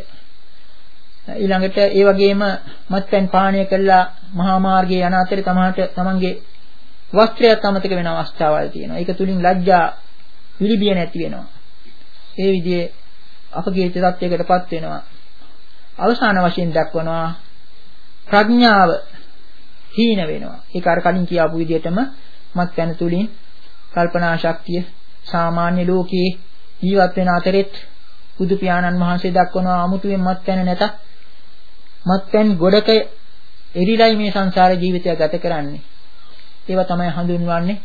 ඊළඟට ඒ වගේම මත්පැන් පානය කළා මහා මාර්ගයේ යන අතරේ තමහට තමන්ගේ වස්ත්‍රයත් අමතක වෙන අවස්ථාවල් තියෙනවා. ඒක තුලින් ලැජ්ජා විලිබිය නැති වෙනවා. ඒ විදිහේ අපකීර්ති තත්යකටපත් වෙනවා. අවසාන වශයෙන් දක්වනවා ප්‍රඥාව හීන වෙනවා. ඒක අර කලින් කියාපු විදිහටම මත්පැන තුලින් කල්පනා ශක්තිය සාමාන්‍ය ලෝකයේ ජීවත් වෙන අතරෙත් බුදු පියාණන් වහන්සේ දක්වනවා 아무තුවෙන් මත්පැන නැත. මත්පැන් ගොඩක එරිලයි මේ සංසාර ජීවිතය ගත කරන්නේ. ඒවා තමයි හඳුන්වන්නේ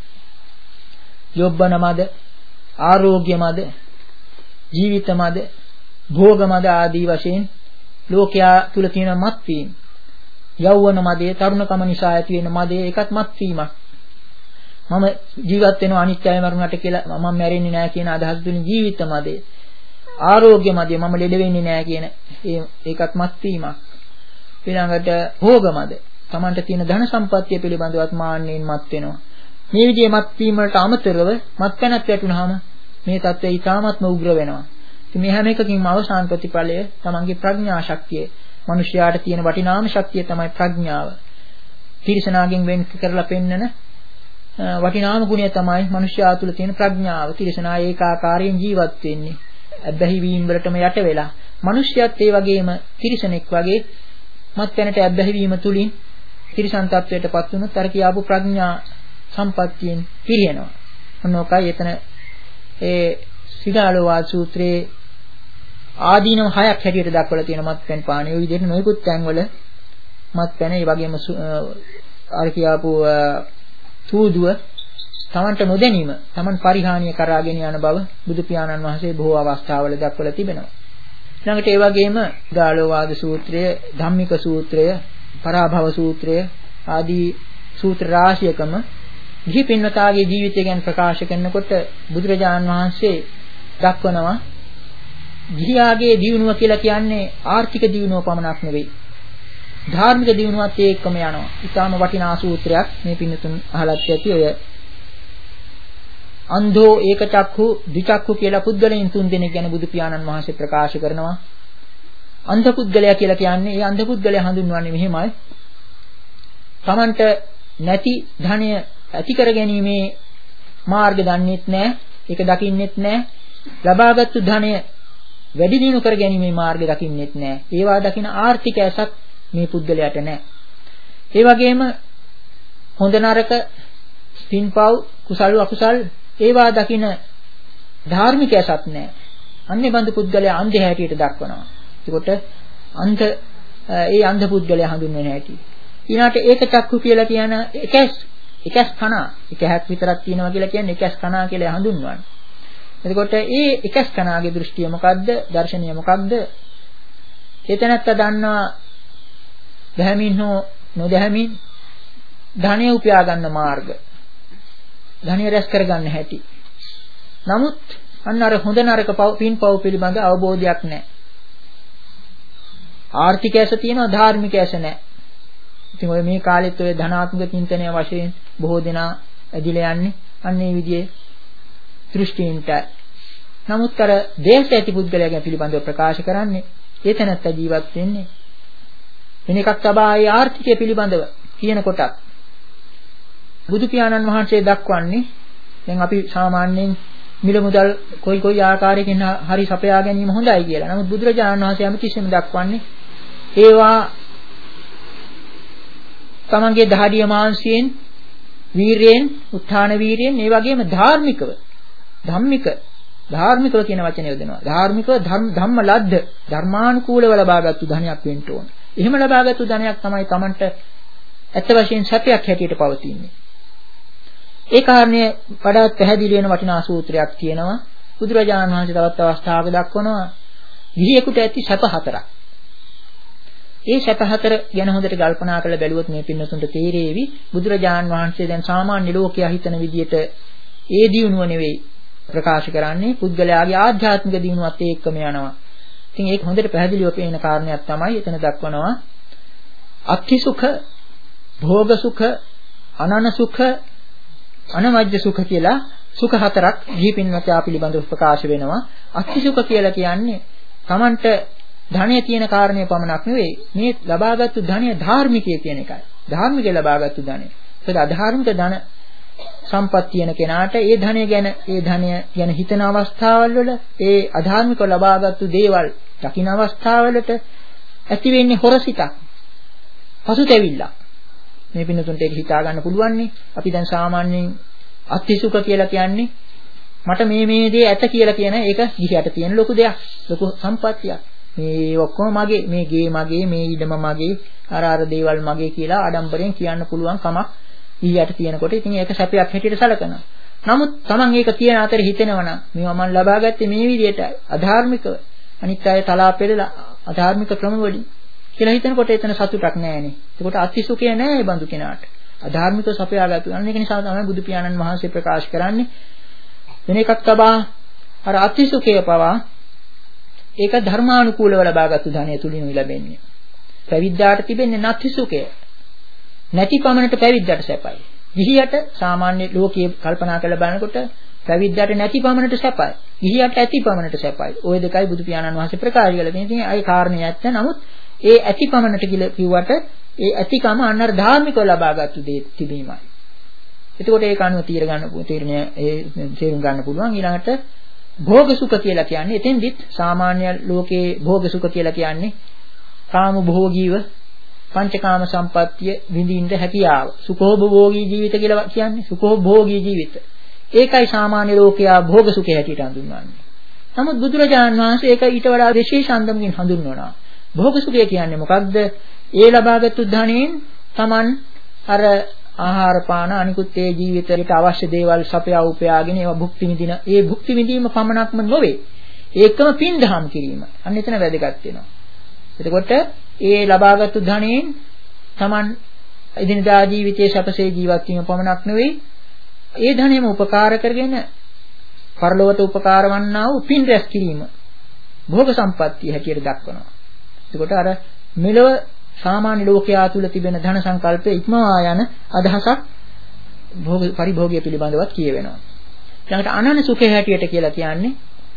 යොබ්බන මද, ආරෝග්‍ය මද, ජීවිත මද, භෝග මද ආදී වශයෙන් ලෝකයා තුල තියෙන මත්වීම. යෞවන මදේ, තරුණකම නිසා ඇති වෙන මදේ ඒකත් මත්වීමක්. මම ජීවත් වෙනවා අනිත්‍යයි මරුණට කියලා මම මැරෙන්නේ නැහැ කියන අදහස තුලින් ජීවිත මදේ. ආරෝග්‍ය මදය මම ලෙඩ වෙන්නේ නැහැ කියන ඒකත් මත් වීමක්. ඊළඟට භෝග මද Tamanට තියෙන ධන සම්පත්තිය පිළිබඳවත් මාන්නෙන් මත් වෙනවා. මේ විදිහේ මත් වීම වලට අමතරව මත්පැනත් වැටුනහම මේ தත්ත්වය ඊටාත්ම උග්‍ර වෙනවා. ඉතින් මේ හැම එකකින්ම අවසාන ප්‍රතිඵලය Tamanගේ ප්‍රඥා ශක්තිය. මිනිස්යාට තියෙන වටිනාම ශක්තිය තමයි ප්‍රඥාව. තිරිසනාගෙන් වෙන් කරලා පෙන්නන වටිනාම ගුණය තමයි මිනිස්යා තුළ තියෙන ප්‍රඥාව. තිරිසනා ඒකාකාරයෙන් ජීවත් වෙන්නේ. ඇබ්බැහි වීම වලටම යට වෙලා. මිනිස්යාත් ඒ වගේම තිරිසනෙක් වගේ මත්පැනට ඇබ්බැහි වීම තුලින් තිරිසන් තත්වයටපත් වුණොත් අර කියාපු ප්‍රඥා සම්පත්තියෙන් පිරිනවනවා. මොනෝකයි එතන ඒ සිගාලෝවාද සූත්‍රයේ ආදීනව හයක් හැටියට දක්වලා තියෙන මත්පැන් පානය. ඒ විදිහට නොයෙකුත් තැන්වල මත්පැන ඒ වගේම අර කියාපු තූදුව Tamanට නොදැනීම Taman පරිහානිය කරාගෙන යන බව බුදු පියාණන් වහන්සේ බොහෝ අවස්ථාවල දක්වලා තිබෙනවා. ඊළඟට ඒ වගේම ගාලෝවාද සූත්‍රය, ධම්මික සූත්‍රය, පරාභව සූත්‍රය ආදී සූත්‍ර රාශියකම ගිහි පින්වතාගේ ජීවිතය ගැන ප්‍රකාශ කරනකොට බුදුරජාණන් වහන්සේ දක්වනවා ගිහියාගේ දියුණුව කියලා කියන්නේ ආර්ථික දියුණුව පමණක් නෙවෙයි. ධාර්මික දියුණුවත් ඒකම යනවා. ඊටාම වටිනා සූත්‍රයක් මේ පින්නතුන් අහලත් ඇති. ඔය අන්ධෝ ඒකචක්ඛු ද්විචක්ඛු කියලා පුද්ගලයන් තුන් දෙනෙක් ගැන බුදු පියාණන් වහන්සේ ප්‍රකාශ කරනවා. අන්ධ පුද්ගලයා කියලා කියන්නේ ඒ අන්ධ පුද්ගලයා හඳුන්වන්නේ මෙහෙමයි. Tamanට නැති ධනය ඇති කර ගැනීමේ මාර්ග දන්නේත් නැහැ. ඒක දකින්නෙත් නැහැ. ලබාගත්තු ධනය වැඩි දියුණු කර ගැනීමේ මාර්ග දකින්නෙත් නැහැ. ඒවා දකින ආර්ථික ඇසක් මේ පුද්ගලයාට නැහැ. ඒ වගේම හොඳ නරක පින්පව් කුසල අකුසල් ඒවා දකින ධාර්මික ඇසක් නැහැ. අන්නේ බඳු පුද්ගලයා අන්ධ හැටියට දක්වනවා. ඒකට අන්ධ ඒ අන්ධ පුද්ගලයා හඳුන්වන හැටි. ඊළාට ඒක චක්කු කියලා කියන එකස් එකස් කන එකක් විතරක් තියෙනවා කියලා කියන්නේ එකස් කන කියලා හඳුන්වන්නේ. එතකොට ඒ එකස් කනාගේ දෘෂ්ටිය මොකද්ද? දර්ශනය මොකක්ද? එතනත්ත දන්නවා දැහැමින් හෝ නොදැහැමින් ධනය උපයා ගන්න මාර්ග. ධනය රැස් කර ගන්න හැටි. නමුත් අන්න අර හොඳ නරක පින්පව් පිළිබඳ අවබෝධයක් නැහැ. ආර්ථික ඇස තියෙනවා ධාර්මික ඇස නැහැ. ඉතින් ඔය මේ කාලෙත් ඔය ධනාත්මක චින්තනය වශයෙන් බොහෝ දෙනා ඇදිලා යන්නේ අන්න ඒ විදිහේ දෘෂ්ටීන්ට. නමුත් අර දේශ ඇති පුද්ගලයාගේ පිළිබඳව ප්‍රකාශ කරන්නේ ඒ තැනත්ත ජීවත් වෙන්නේ වෙන එකක් තමයි ආර්ථිකය පිළිබඳව කියන කොටත් බුදු පියාණන් වහන්සේ දක්වන්නේ දැන් අපි සාමාන්‍යයෙන් මිල මුදල් කොයි කොයි ආකාරයකින් හරි සපයා ගැනීම හොඳයි කියලා. නමුත් බුදුරජාණන් වහන්සේ හැමතිස්සෙම දක්වන්නේ ඒවා තමන්ගේ දහඩිය මාංශයෙන් වීරයෙන් උත්ථාන වීරයෙන් ඒ වගේම ධාර්මිකව ධම්මික ධාර්මිකව කියන වචනේ යොදනවා. ධාර්මිකව ධර්ම ධම්ම ලද්ද ධර්මානුකූලව ලබාගත්තු ධනයක් වෙන්න ඕන. එහෙම ලබාගත්තු ධනයක් තමයි Tamanට ඇත්ත වශයෙන් සැපයක් හැටියට පවතින්නේ. ඒ කාරණය වඩාත් පැහැදිලි වෙන වටිනා සූත්‍රයක් කියනවා. බුදුරජාණන් වහන්සේ තවත් අවස්ථාවක දක්වනවා ගිහියෙකුට ඇති සැප හතරක්. ඒ සැප හතර ගැන හොඳට කල්පනා කරලා බැලුවොත් මේ පින්නතුන්ට තේරෙවි බුදුරජාණන් වහන්සේ දැන් සාමාන්‍ය ලෝකයා හිතන විදිහට ඒ දියුණුව නෙවෙයි ප්‍රකාශ කරන්නේ පුද්ගලයාගේ ආධ්‍යාත්මික දියුණුවත් ඒකම යනවා. ඉතින් ඒක හොඳට පැහැදිලිව පේන කාරණයක් තමයි එතන දක්වනවා අක්ඛි සුඛ, භෝග සුඛ, අනන සුඛ, අනවජ්‍ය සුඛ කියලා සුඛ හතරක් ජීවින්වතා පිළිබඳව ප්‍රකාශ වෙනවා. අක්ඛි සුඛ කියලා කියන්නේ Tamanට ධනය තියෙන කාරණේ පමණක් නෙවෙයි මේ ලබාගත්තු ධනය ධාර්මිකයේ කියන එකයි. ධාර්මිකේ ලබාගත්තු ධනය. ඒක අධාර්මික ධන සම්පත් තියෙන කෙනාට ඒ ධනය ගැන ඒ ධනය ගැන හිතන අවස්ථාවල් වල ඒ අධාර්මිකව ලබාගත්තු දේවල් දකින්න අවස්ථාවලට ඇති වෙන්නේ හොරසිතක්. පසුතැවිල්ලක්. මේ පින්නතුන්ට ඒක හිතා ගන්න පුළුවන් නේ. අපි දැන් සාමාන්‍යයෙන් අත්තිසුඛ කියලා කියන්නේ මට මේ මේ දේ ඇත කියලා කියන ඒක ගිහියට තියෙන ලොකු දෙයක්. ලොකු සම්පත්තියක්. මේ ඔක්කොම මගේ, මේ ගේ මගේ, මේ ඉඩම මගේ, අර අර දේවල් මගේ කියලා ආඩම්බරෙන් කියන්න පුළුවන් කමක් ඊයට තියෙනකොට ඉතින් ඒක සැපයක් හැටියට සැලකනවා. නමුත් Taman ඒක කියන අතර හිතෙනවා නම් මේවා මම ලබාගත්තේ මේ විදිහට අධාර්මිකව අනිත් අය තලා පෙරලා අධාර්මික ක්‍රම වලින් කියලා හිතනකොට එතන සතුටක් නැහැනේ. ඒකට අතිසුඛය නැහැ බඳු කෙනාට. අධාර්මිකව සපයාගත්තු. අන්න ඒක නිසා තමයි බුදු පියාණන් වහන්සේ ප්‍රකාශ කරන්නේ වෙන එකක් තබා අර අතිසුඛය පවා ඒක ධර්මානුකූලව ලබාගත්තු ධනය තුලින් ලැබෙන්නේ. පැවිද්දාට තිබෙන්නේ නැති සුඛය. නැති පමණට පැවිද්දාට සැපයි. ගිහියට සාමාන්‍ය ලෝකයේ කල්පනා කරලා බලනකොට පැවිද්දාට නැති පමණට සැපයි. ගිහියට ඇති පමණට සැපයි. ওই දෙකයි බුදු පියාණන් වහන්සේ ප්‍රකාශ කළේ. මේ ඉතින් අයි කාරණේ ඇත්ත. නමුත් ඒ ඇති පමණට කියලා කිව්වට ඒ ඇතිකම අන්නර ධාර්මිකව ලබාගත්තු දේ තිබීමයි. එතකොට ඒක අනුව තීර ගන්න තීරණය ඒ තේරුම් ගන්න පුළුවන්. ඊළඟට භෝග සුඛ කියලා කියන්නේ එතෙන්දිත් සාමාන්‍ය ලෝකයේ භෝග සුඛ කියලා කියන්නේ කාම භෝගීව පංචකාම සම්පත්තිය විඳින්න හැකියාව. සුඛෝභෝගී ජීවිත කියලා කියන්නේ සුඛෝභෝගී ජීවිත. ඒකයි සාමාන්‍ය ලෝකයා භෝග සුඛය හැටියට හඳුන්වන්නේ. නමුත් බුදුරජාණන් වහන්සේ ඒක ඊට වඩා විශේෂ අන්දමකින් හඳුන්වනවා. භෝග සුඛය කියන්නේ මොකක්ද? ඒ ලබාගත්තු ධනෙන් Taman අර ආහාර පාන අනිකුත් ඒ ජීවිතයට අවශ්‍ය දේවල් සපයා උපයාගෙන ඒවා භුක්ති විඳින ඒ භුක්ති විඳීම පමණක්ම නොවේ. ඒකම පින්දහම් කිරීම. අන්න එතන වැදගත් වෙනවා. එතකොට ඒ ලබාගත්තු ධනෙන් Taman එදිනදා ජීවිතයේ සැපසේ ජීවත් වීම පමණක් නෙවෙයි ඒ ධනෙම උපකාර කරගෙන පරලොවට උපකාර වන්නා වූ පින් රැස් කිරීම භෝග සම්පත්තිය හැටියට දක්වනවා. එතකොට අර මෙලොව සාමාන්‍ය ලෝකයා තුල තිබෙන ධන සංකල්පයේ ඉක්මවා යන අදහසක් භෝග පරිභෝගය පිළිබඳවත් කියවෙනවා. ඊළඟට අනන සුඛය හැටියට කියලා කියන්නේ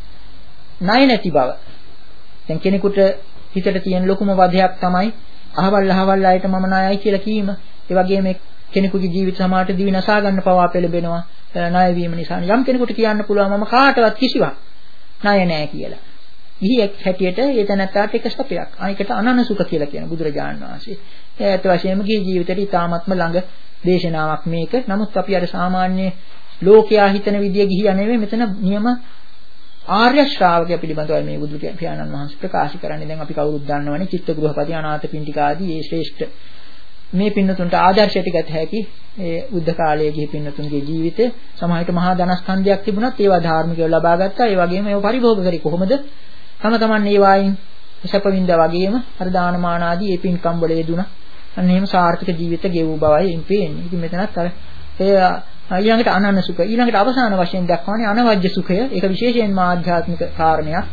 ණය නැති බව. දැන් කෙනෙකුට හිතට තියෙන ලොකුම වදයක් තමයි අහවල් අහවල් අයට මම ණයයි කියලා කීම. ඒ වගේම කෙනෙකුගේ ජීවිත සමාජයට දිවි නසා ගන්න පවා පෙළඹෙනවා ණය වීම නිසා. යම් කෙනෙකුට කියන්න පුළුවන් මම කාටවත් කිසිවක් ණය නැහැ කියලා. ගිහියෙක් හැටියට ඒ තැනත්තාට එක සැපයක්. අනිකට අනන සුඛ කියලා කියන බුදුරජාණන් වහන්සේ. ඒ ඇත්ත වශයෙන්ම ගිහි ජීවිතේට ඊ타ත්ම ළඟ දේශනාවක් මේක. නමුත් අපි අර සාමාන්‍ය ලෝකයා හිතන විදිය ගිහියා නෙවෙයි මෙතන නියම ආර්ය ශ්‍රාවකය පිළිබඳව මේ බුදු පියාණන් වහන්සේ ප්‍රකාශ කරන්නේ. දැන් අපි කවුරුත් දන්නවනේ චිත්තගෘහපති අනාථපිණ්ඩික ආදී මේ ශ්‍රේෂ්ඨ මේ පින්නතුන්ට ආදර්ශයට ගත හැකි ඒ බුද්ධ කාලයේ ගිහි පින්නතුන්ගේ ජීවිතේ සමාහිත මහා ධනස්කන්ධයක් තිබුණත් ඒවා ධාර්මිකව ලබා ගත්තා. ඒ වගේම ඒව පරිභෝග කරේ කොහොමද? තම තමන් ඒ වයින් සැපවින්දා වගේම අර දානමාන ආදී ඒ පින්කම් වල යෙදුණා. අන්න එහෙම සාර්ථක ජීවිත ගෙවූ බවයි එයින් පේන්නේ. ඉතින් මෙතනත් අර ඒ ඊළඟට අනන්න සුඛ ඊළඟට අවසාන වශයෙන් දක්වන්නේ අනවජ්‍ය සුඛය. ඒක විශේෂයෙන්ම ආධ්‍යාත්මික කාරණයක්.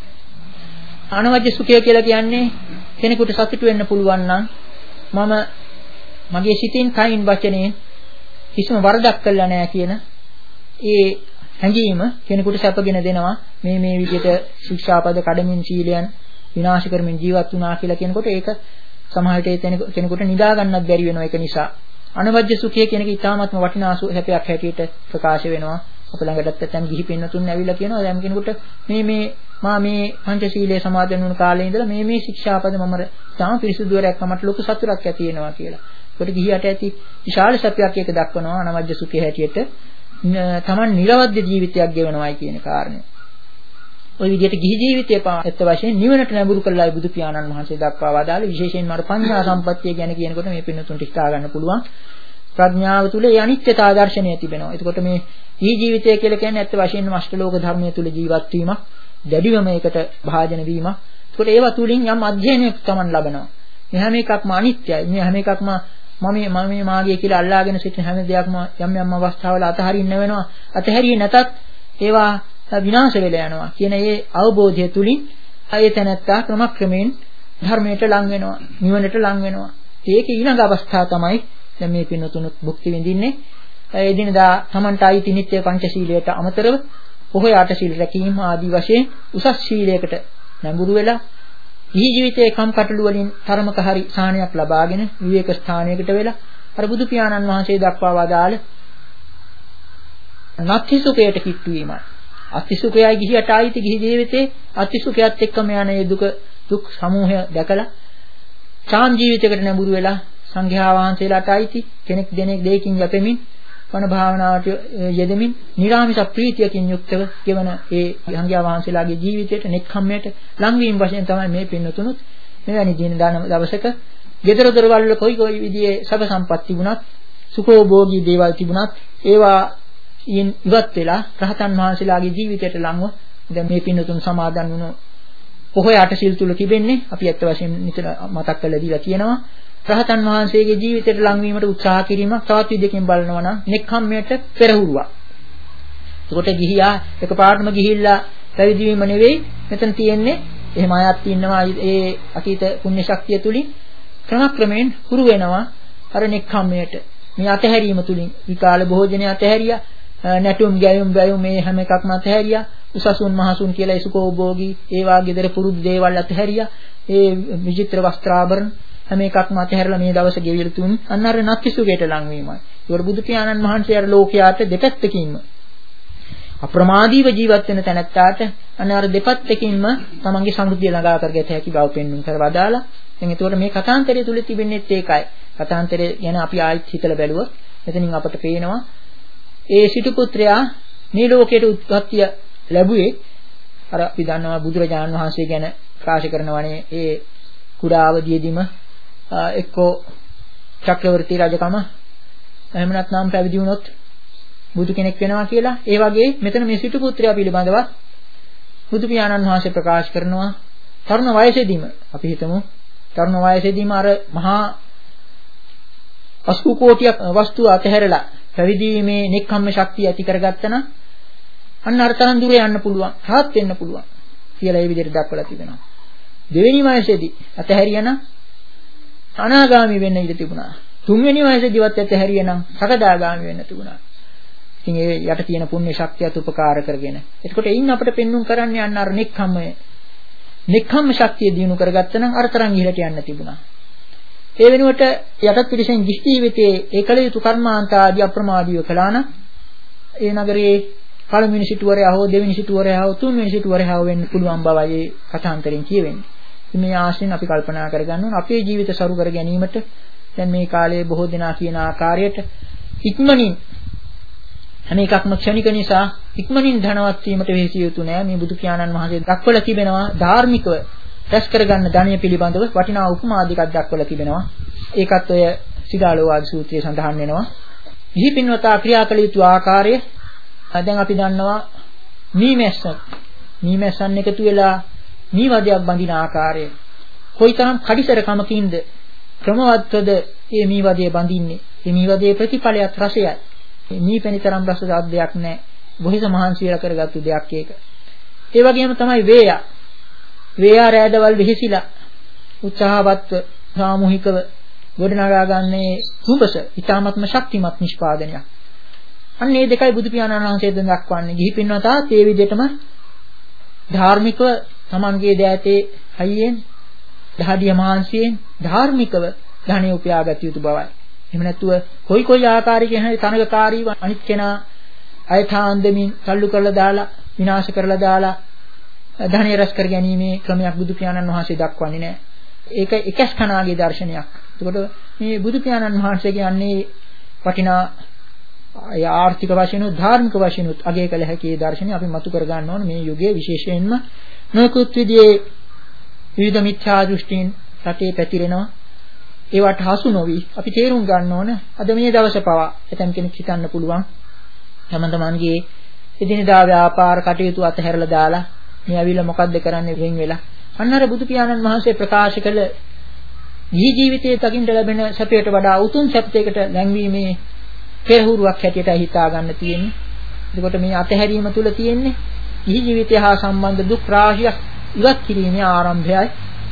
අනවජ්‍ය සුඛය කියලා කියන්නේ කෙනෙකුට සතුට වෙන්න පුළුවන් නම් මම මගේ සිතින් කයින් වචනයෙන් කිසිම වරදක් කළා නැහැ කියන ඒ හැඟීම කෙනෙකුට සැපගෙන දෙනවා. මේ මේ විදිහට ශික්ෂාපද කඩමින් සීලයන් විනාශ කරමින් ජීවත් වුණා කියලා කියනකොට ඒක සමාජයට කෙනෙකුට නිදා ගන්නත් බැරි වෙනවා. ඒක නිසා අනවජ්‍ය සුඛය කියන එක ඉතාමත්ම වටිනා සැපයක් හැටියට ප්‍රකාශ වෙනවා. අප ළඟටත් දැන් ගිහි පින්නතුන් ඇවිල්ලා කියනවා දැන් කෙනෙකුට මේ මේ මා මේ පංචශීලයේ සමාදන් වුණු කාලේ ඉඳලා මේ මේ ශික්ෂාපද මම තාම පිරිසුදුව රැක්කම මට ලොකු සතුටක් ඇති වෙනවා කියලා. ඒකට ගිහියට ඇති විශාල සැපයක් ඒක දක්වනවා අනවජ්‍ය සුඛය හැටියට. තමන් නිර්වද්‍ය ජීවිතයක් ගෙවනවායි කියන කාරණය. ওই විදිහට ගිහි ජීවිතය පාත් වශයෙන් නිවනට නැඹුරු කළායි බුදු පියාණන් වහන්සේ දක්වා වදාළ විශේෂයෙන්ම අර පඤ්ඤා සම්පත්තිය ගැන කියනකොට මේ පින්නතුන්ට හිතා ගන්න පුළුවන්. ප්‍රඥාව තුල ඒ අනිත්‍යතා දර්ශනය තිබෙනවා. එතකොට මේ ගිහි ජීවිතය කියලා කියන්නේ ඇත්ත වශයෙන්ම අෂ්ටලෝක ධර්මයේ තුල ජීවත් වීමක්, දැඩිවම ඒකට භාජන වීමක්. එතකොට ඒවා තුලින් යම් අධ්‍යයනයක් තමන් ලබනවා. මේ හැම එකක්ම අනිත්‍යයි. මේ හැම එකක්ම මම මම මේ මාගේ කියලා අල්ලාගෙන සිටින හැම දෙයක්ම යම් යම් අවස්ථාවල අතහරින්න වෙනවා. අතහැරියේ නැතත් ඒවා විනාශ වෙලා යනවා කියන ඒ අවබෝධය තුලින් අය තැනත්තා ක්‍රමක්‍රමයෙන් ධර්මයට ලං වෙනවා, නිවනට ලං වෙනවා. ඒක ඊළඟ අවස්ථාව තමයි දැන් මේ පින්නතුණුත් භුක්ති විඳින්නේ. ඒ දිනදා Tamanට ආйти නිත්‍ය පංචශීලයට අමතරව පොහොය අට සීල රැකීම ආදී වශයෙන් උසස් ශීලයකට නැඹුරු වෙලා ඊ ජීවිතයේ කම්කටොළු වලින් තරමක හරි සාහනයක් ලබාගෙන විවේක ස්ථානයකට වෙලා අර බුදු පියාණන් වහන්සේ දක්වා වදාළ නැති සුඛයට කිට්ටු වීමයි. අතිසුඛයයි ගිහියට ආйти ගිහි ජීවිතේ අතිසුඛයත් එක්කම යන ඒ දුක දුක් සමූහය දැකලා චාන් ජීවිතයකට නැඹුරු වෙලා සංඝයා වහන්සේලාට ආйти කෙනෙක් දෙනෙක් දෙයකින් යැපෙමින් වන භාවනාවට යෙදෙමින් නිරාමිස ප්‍රීතියකින් යුක්තව කෙවන ඒ සංඝයා වහන්සේලාගේ ජීවිතයට නෙක්ඛම්මයට ලංවීම වශයෙන් තමයි මේ පින්නතුණුත් මෙවැනි දින දාන දවසක gedara dorwal වල කොයි කොයි විදිහේ සබ සම්පත් තිබුණත් සුඛෝභෝගී දේවල් තිබුණත් ඒවා යින් ඉවත් වෙලා රහතන් වහන්සේලාගේ ජීවිතයට ලංව දැන් මේ පින්නතුන් සමාදන් වුණු පොහොය අට සිල් තුල තිබෙන්නේ අපි ඇත්ත වශයෙන් නිතර මතක් කරලා දීලා තියෙනවා. රහතන් වහන්සේගේ ජීවිතයට ලං වීමට උත්සාහ කිරීමක් තවත් විදිහකින් බලනවා නම් නෙක්ඛම්මයට පෙරහුරුවක්. ඒකට ගිහියා එකපාරටම ගිහිල්ලා පැවිදි වීම නෙවෙයි මෙතන තියෙන්නේ එහෙම අයත් ඉන්නවා ඒ අතීත පුණ්‍ය ශක්තිය තුලින් ක්‍රමක්‍රමයෙන් හුරු වෙනවා අර නෙක්ඛම්මයට. මේ අතහැරීම තුලින් විකාල භෝජනය අතහැරියා, නැටුම් ගැයුම් ගැයුම් මේ හැම එකක්ම අතහැරියා, උසසුන් මහසුන් කියලා ඉසුකෝභෝගී ඒවා ගෙදර පුරුදු දේවල් අතහැරියා, ඒ විචිත්‍ර වස්ත්‍රාභරණ හැම එකක්ම අතහැරලා මේ දවසේ ගෙවිල තුන් අන්න අර නත්තිසුගේට ලං වීමයි. ඒවල බුදු පියාණන් වහන්සේ අර ලෝකයාට දෙපැත්තකින්ම අප්‍රමාදීව ජීවත් වෙන තැනැත්තාට අන්න අර දෙපැත්තකින්ම තමන්ගේ සමෘද්ධිය ළඟා කරගත හැකි බව පෙන්වන්න කරවදාලා. දැන් ඒතකොට මේ කථාන්තරය තුල තිබෙන්නේ ඒකයි. කථාන්තරය ගැන අපි ආයෙත් හිතලා බැලුවොත් එතනින් අපට පේනවා ඒ සිටු පුත්‍රයා මේ ලෝකයට උත්පත්තිය ලැබුවේ අර අපි දන්නවා බුදුරජාණන් වහන්සේ ගැන ප්‍රකාශ කරනවානේ ඒ කුඩා අවදියේදීම එක්කෝ චක්‍රවර්ති රජකම එහෙම නැත්නම් පැවිදි වුණොත් බුදු කෙනෙක් වෙනවා කියලා. ඒ වගේ මෙතන මේ සිටු පුත්‍රයා පිළිබඳව බුදු පියාණන් වහන්සේ ප්‍රකාශ කරනවා තරුණ වයසේදීම අපි හිතමු තරුණ වයසේදීම අර මහා අසූ කෝටියක් වස්තු අතහැරලා පැවිදීමේ නෙක්ඛම්ම ශක්තිය ඇති කරගත්තා නම් අන්න අර තරම් දුර යන්න පුළුවන්, රහත් වෙන්න පුළුවන් කියලා ඒ විදිහට දක්වලා තිබෙනවා. දෙවෙනි වයසේදී අතහැරියනම් අනාගාමී වෙන්න ඉඩ තිබුණා. තුන්වෙනි වයසේදීවත් අතහැරියනම් සකදාගාමී වෙන්න තිබුණා. ඉතින් ඒ යට තියෙන පුණ්‍ය ශක්තියත් උපකාර කරගෙන. එතකොට එයින් අපිට පෙන්눔 කරන්නේ අන්න අර නෙක්ඛම්මය. නෙක්ඛම්ම ශක්තිය දිනු කරගත්තා නම් අර තරම් ඉහළට යන්න තිබුණා. ඒ වෙනුවට යටත් පිළිසෙන් ගිහි ජීවිතයේ ඒකල යුතු කර්මාන්ත ආදී අප්‍රමාදීව කළා නම් ඒ නගරයේ පළවෙනි සිටුවරයා හෝ දෙවෙනි සිටුවරයා හෝ තුන්වෙනි සිටුවරයා හෝ වෙන්න පුළුවන් බවයි ඒ කථාන්තරයෙන් කියවෙන්නේ. ඉතින් මේ ආශ්‍රයෙන් අපි කල්පනා කරගන්න ඕන අපේ ජීවිත සරු කර ගැනීමට දැන් මේ කාලයේ බොහෝ දෙනා කියන ආකාරයට ඉක්මනින් හැම එකක්ම ක්ෂණික නිසා ඉක්මනින් ධනවත් වීමට වෙහෙසිය යුතු නෑ. මේ බුදු පියාණන් වහන්සේ දක්වලා තිබෙනවා ධාර්මිකව රැස් කරගන්න ධනය පිළිබඳව වටිනා උපමා දෙකක් දක්වලා තිබෙනවා. ඒකත් ඔය සිගාලෝවාද සූත්‍රයේ සඳහන් වෙනවා. ඉහි පින්වතා ක්‍රියා කළ යුතු ආකාරය දැන් අපි දන්නවා මීමැස්ස මීමැස්සන් එකතු වෙලා මීවදයක් බඳින ආකාරය කොයිතරම් කඩිසරකමකින්ද ක්‍රමවත්වද මේ මීවදය බඳින්නේ. මේ මීවදයේ ප්‍රතිඵලයක් රසයයි. මේ මීපෙනිතරම් රස දෙයක් නැහැ. බොහිස මහන්සියලා කරගත්තු දෙයක් ඒක. ඒ වගේම තමයි වේයා. වේයා රැදවල් විහිසිලා උත්සාහවත්ව සාමූහිකව ගොඩනගා ගන්නේ කුඹස ඊ타ත්ම ශක්තිමත් නිෂ්පාදනයක්. අන්න මේ දෙකයි බුදු පියාණන් වහන්සේ දක්වන්නේ. ගිහි පින්වතා ඒ විදිහටම ධාර්මිකව Tamanගේ දෑතේ හයියෙන් දහඩිය මහන්සියෙන් ධාර්මිකව ධනෙ උපයාගත යුතු බවයි. එහෙම නැතුව කොයි කොයි ආකාරයකින් හරි තනකකාරීව අනිත් කෙනා අයථාන්දමින් තල්ලු කරලා දාලා විනාශ කරලා දාලා ධනෙ රැස් කර ගැනීමේ ක්‍රමයක් බුදු පියාණන් වහන්සේ දක්වන්නේ නැහැ. ඒක එකස් කනාගේ දර්ශනයක්. ඒකට මේ බුදු පියාණන් වහන්සේ කියන්නේ වටිනා ආර්ථික වශයෙන් උත් ධාර්මික වශයෙන් උත් අගය කළ හැකි දර්ශනය අපි මතු කර ගන්න ඕන මේ යුගයේ විශේෂයෙන්ම නොකුත් විදිහේ විවිධ මිත්‍යා දෘෂ්ටීන් රටේ පැතිරෙනවා. ඒවට හසු නොවි අපි තේරුම් ගන්න ඕන අද මේ දවසේ පවා ඇතම් කෙනෙක් හිතන්න පුළුවන් තම තමන්ගේ එදිනෙදා ව්‍යාපාර කටයුතු අතහැරලා දාලා මේ ඇවිල්ලා මොකද්ද කරන්නේ වෙන් වෙලා අන්න අර බුදු පියාණන් වහන්සේ ප්‍රකාශ කළ ජී ජීවිතයේ තකින්ට ලැබෙන සැපයට වඩා උතුම් සැපයකට ලැංවීමේ පෙරහුරුවක් හැටියට හිතා ගන්න තියෙන්නේ. එතකොට මේ අතහැරීම තුල තියෙන්නේ ජී ජීවිතය හා සම්බන්ධ දුක් රාශියක් ඉවත් කිරීමේ ආරම්භයයි.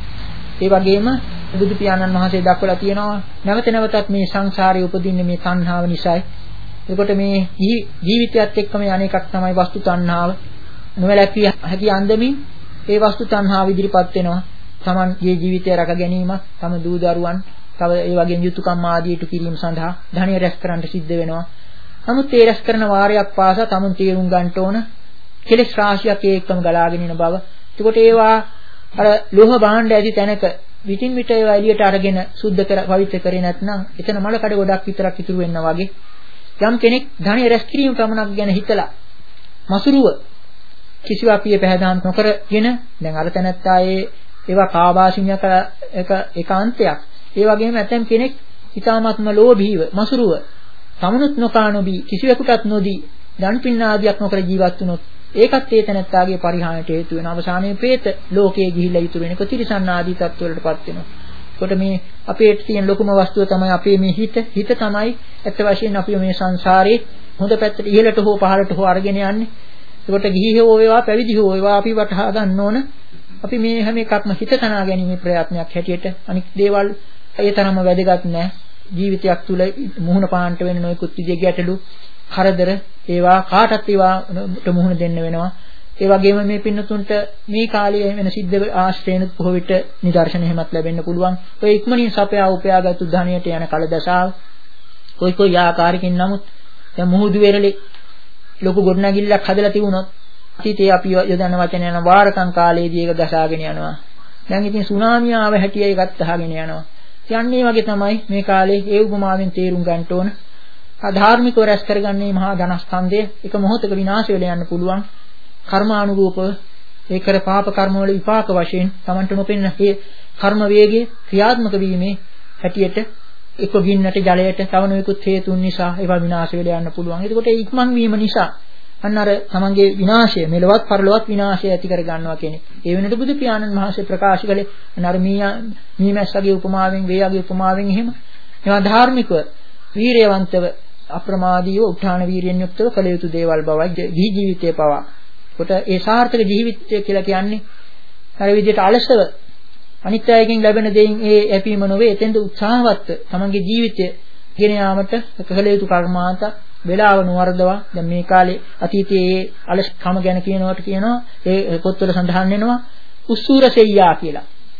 ඒ වගේම බුදු පියාණන් වහන්සේ දක්වලා තියෙනවා නැවත නැවතත් මේ සංසාරේ උපදින්නේ මේ තණ්හාව නිසායි. එතකොට මේ ජීවිතයත් එක්කම අනේකක් තමයි වස්තු තණ්හාව. නොවැළැක්විය හැකි අන්දමින් ඒ වස්තු තණ්හාව ඉදිරිපත් වෙනවා. Tamanගේ ජීවිතය රැක ගැනීම, තම දූ දරුවන්, තව ඒ වගේම යුතුයකම් ආදී ඉටු කිරීම සඳහා ධනය රැස් කරන්න සිද්ධ වෙනවා. නමුත් ඒ රැස් කරන වාරයක් පාසා Taman තීරුම් ගන්න ඕන කෙලෙස් රාශියක් ඒකම ගලාගෙන යන බව. එතකොට ඒවා අර ලෝහ භාණ්ඩ ඇති තැනක විටින් විට ඒවා එළියට අරගෙන සුද්ධ කර පවිත්‍ර කරේ නැත්නම් එතන මල කඩ ගොඩක් විතරක් ඉතුරු වෙනවා වගේ. යම් කෙනෙක් ධනය රැස් කිරීම ප්‍රමණක් ගැන හිතලා මසුරුව කිසිවක් පිය පැහැදාම් නොකරගෙන දැන් අර තැනත්තා ඒ ඒවා කාබාසිනියක එක ඒකාන්තයක්. ඒ වගේම ඇතම් කෙනෙක් ඊ타මාත්ම ලෝභීව මසුරුව සමනුත් නොකානොබී කිසිවෙකුටත් නොදී දන් පින් ආදියක් නොකර ජීවත් වුණොත් ඒකත් ඒ තැනත්තාගේ පරිහානියට හේතු වෙන අවසානයේ പ്രേත ලෝකයේ ගිහිල්ලා ඉතුරු වෙනක තිරිසන් ආදී තත්ත්වවලටපත් වෙනවා. ඒකට මේ අපේ තියෙන ලොකුම වස්තුව තමයි අපේ මේ හිත. හිත තමයි ඇත්ත වශයෙන්ම අපි මේ සංසාරේ හොඳ පැත්තට ඉහළට හෝ පහළට හෝ අරගෙන යන්නේ. ඒකට ගිහි හෝ වේවා පැවිදි හෝ වේවා අපි වටහා ගන්න ඕන අපි මේ හැම එකක්ම හිත තනා ගැනීමේ ප්‍රයත්නයක් හැටියට අනික් දේවල් ඒ තරම්ම වැදගත් නැහැ. ජීවිතයක් තුළ මුහුණ පාන්නට වෙන නොයෙකුත් විදිහේ ගැටලු, කරදර ඒවා කාටත් ඒවාට මුහුණ දෙන්න වෙනවා. ඒ වගේම මේ පින්නතුන්ට මේ කාලයේ වෙන සිද්ධ ආශ්‍රේණ බොහෝ විට නිදර්ශන එහෙමත් ලැබෙන්න පුළුවන්. ඔය ඉක්මනින් සපයා උපයාගත්තු ධනියට යන කලදසාව කොයි කොයි ආකාරයකින් නමුත් දැන් මුහුදු වෙරළේ ලොකු ගොඩනැගිල්ලක් හදලා තිබුණොත් අතීතයේ අපි යොදන වචන යන වාරකම් කාලයේදී ඒක ගසාගෙන යනවා. දැන් ඉතින් සුනාමිය ආව හැටි ඒකත් අහගෙන යනවා. යන්නේ වගේ තමයි මේ කාලේ ඒ උපමාවෙන් තේරුම් ගන්න ඕන. අධාර්මිකව රැස් කරගන්නේ මහා ධනස්කන්ධය එක මොහොතක විනාශ වෙලා යන්න පුළුවන්. කර්මානුරූප ඒ කර පාප කර්ම වල විපාක වශයෙන් Tamanට නොපෙනෙන මේ කර්ම වේගයේ ක්‍රියාත්මක වීමේ හැටියට එක්ක ගින්නට ජලයට තව නොයෙකුත් හේතුන් නිසා ඒවා විනාශ වෙලා යන්න පුළුවන්. එතකොට ඒ ඉක්මන් වීම නිසා අන්න අර තමන්ගේ විනාශය මෙලොවත් පරලොවත් විනාශය ඇති කර ගන්නවා කියන්නේ. ඒ වෙනකොට බුදු පියාණන් වහන්සේ ප්‍රකාශ කළේ අර මීයා මීමැස්සගේ උපමාවෙන් වේයගේ උපමාවෙන් එහෙම ඒවා ධාර්මිකව වීරයවන්තව අප්‍රමාදීව උත්හාන වීරියෙන් යුක්තව කළ යුතු දේවල් බවයි ජී ජීවිතයේ පවා. කොට ඒ සාර්ථක ජීවිතය කියලා කියන්නේ අර විදිහට අලසව අනිත් අයගෙන් ලැබෙන දෙයින් ඒ ඇපීම නොවේ. එතෙන්ද උත්සාහවත්ව තමන්ගේ ජීවිතය ගෙන යාමට කළ යුතු කර්මාන්ත වේලාව නොවර්ධවා. දැන් මේ කාලේ අතීතයේ අලස්කම ගැන කියනවට කියනවා ඒ පොත්වල සඳහන් වෙනවා උස්සූර සෙයියා කියලා.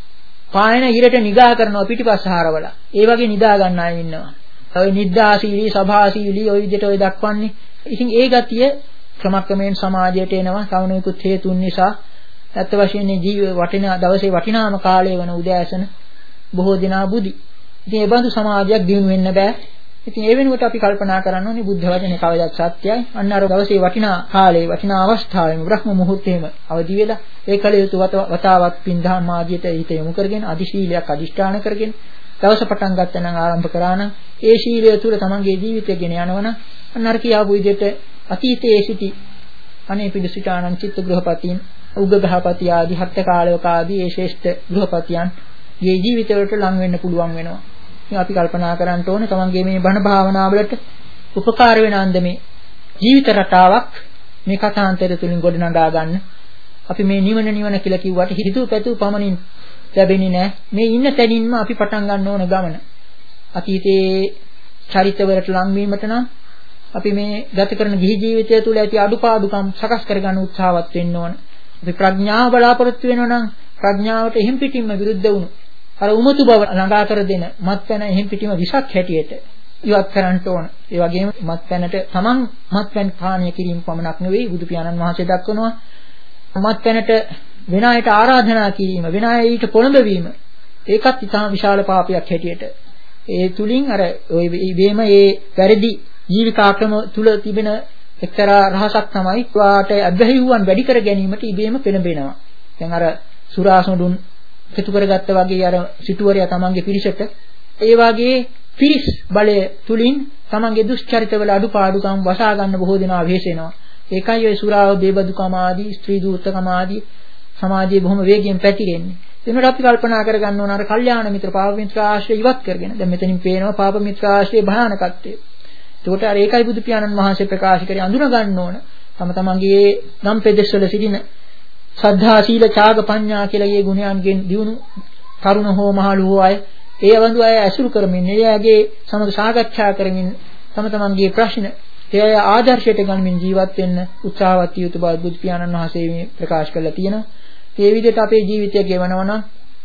පායන ඉරට නිගා කරනවා පිටිපස්ස හරවලා. ඒ වගේ නිදා ගන්න අය ඉන්නවා. ඔය නිද්දාශීලී සභාශීලී ඔය විදිහට ඔය දක්වන්නේ. ඉතින් ඒ ගතිය ක්‍රමක්‍රමයෙන් සමාජයට එනවා. කවුණෙකුත් හේතුන් නිසා ඇත්ත වශයෙන්ම ජීව වටිනා දවසේ වටිනාම කාලය වන උදෑසන බොහෝ දිනා බුදි. ඉතින් ඒ බඳු සමාජයක් දිනු වෙන්න බෑ. ඉතින් ඒ වෙනුවට අපි කල්පනා කරන්න ඕනේ බුද්ධ වචනේ කවදාවත් සත්‍යයි. අන්න අර දවසේ වටිනා කාලේ වටිනා අවස්ථාවෙම බ්‍රහ්ම මුහුර්තේම අවදි වෙලා ඒ කල යුතු වතාවත් පින්දහම් ආදියට හිත යොමු කරගෙන අදිශීලයක් අදිෂ්ඨාන කරගෙන දවස පටන් ගත්තා නම් ආරම්භ කරා නම් ඒ ශීලය තුල තමන්ගේ ජීවිතය ගෙන යනවනම් අන්න අර කියාපු විදිහට අතීතයේ සිටි අනේ පිළිසිතානන් චිත්ත ගෘහපතීන් උග්ගඝපති ආදී හත්ත කාලයක ආදී ඒ ශ්‍රේෂ්ඨ ගෘහපතියන් ගේ ජීවිතවලට ලං වෙන්න පුළුවන් වෙනවා. ඉතින් අපි කල්පනා කරන්න ඕනේ තමන්ගේ මේ බණ භාවනාවලට උපකාර වෙන අන්දමේ ජීවිත රටාවක් මේ කථාන්තර තුලින් ගොඩනගා ගන්න. අපි මේ නිවන නිවන කියලා කිව්වට හිතුව පැතුව පමණින් ලැබෙන්නේ නැහැ. මේ ඉන්න තැනින්ම අපි පටන් ගන්න ඕන ගමන. අතීතයේ චරිතවලට ලං වීමට නම් අපි මේ ගත කරන ගිහි ජීවිතය තුළ ඇති අඩුපාඩුකම් සකස් කරගන්න උත්සාහවත් වෙන්න ඕන. අපි ප්‍රඥාව බලාපොරොත්තු වෙනවා නම් ප්‍රඥාවට එහෙම් පිටින්ම විරුද්ධ වුණු අර උමතු බව ළඟා කර දෙන මත්පැන එහෙම් පිටින්ම විසක් හැටියට ඉවත් කරන්න ඕන. ඒ වගේම මත්පැනට තමන් මත්පැන් පානය කිරීම පමණක් නෙවෙයි බුදු පියාණන් වහන්සේ දක්වනවා මත්පැනට වෙන අයට ආරාධනා කිරීම වෙන අයට පොළඹවීම ඒකත් ඉතාම විශාල පාපයක් හැටියට. ඒ තුලින් අර ওই වේම ඒ වැරදි ජීවිකාක්‍රම තුල තිබෙන එක්තරා රහසක් තමයි වාට අභ්‍යහිවුවන් වැඩි කර ගැනීමට ඉබේම පෙළඹෙනවා. දැන් අර සුරාසොඬුන් එකතු කරගත්ත වගේ අර සිටුවරයා තමන්ගේ පිරිසට ඒ වගේ පිරිස් බලය තුලින් තමන්ගේ දුෂ්චරිතවල අඩුපාඩුකම් වසා ගන්න බොහෝ දෙනා වෙහෙසෙනවා. ඒකයි ඔය සුරාව බේබදුකම ආදී ස්ත්‍රී දූර්තකම ආදී සමාජයේ බොහොම වේගයෙන් පැතිරෙන්නේ. එතනට අපි කල්පනා කර ගන්න ඕන අර කල්යාණ මිත්‍ර පාප මිත්‍ර ආශ්‍රය ඉවත් කරගෙන. දැන් මෙතනින් පේනවා පාප මිත්‍ර ආශ්‍රයේ භයානකත්වය. ඒකට අර ඒකයි බුදු පියාණන් වහන්සේ ප්‍රකාශ කරේ අඳුන ගන්න ඕන. තම තමන්ගේ නම් පෙදෙස්වල සිටින සද්ධා සීල ත්‍යාග ප්‍රඥා කියලා මේ ගුණයන්ගෙන් දියුණු කරුණ හෝ මහලු හෝ අය ඒ වඳු අය ඇසුරු කරමින් එයාගේ සමග සාකච්ඡා කරමින් තම තමන්ගේ ප්‍රශ්න ඒ ආදර්ශයට ගනිමින් ජීවත් වෙන්න උත්සාහවත් යුතු බව බුදු පියාණන් වහන්සේ මේ ප්‍රකාශ කරලා තියෙනවා. මේ විදිහට අපේ ජීවිතය ගෙවනවා නම්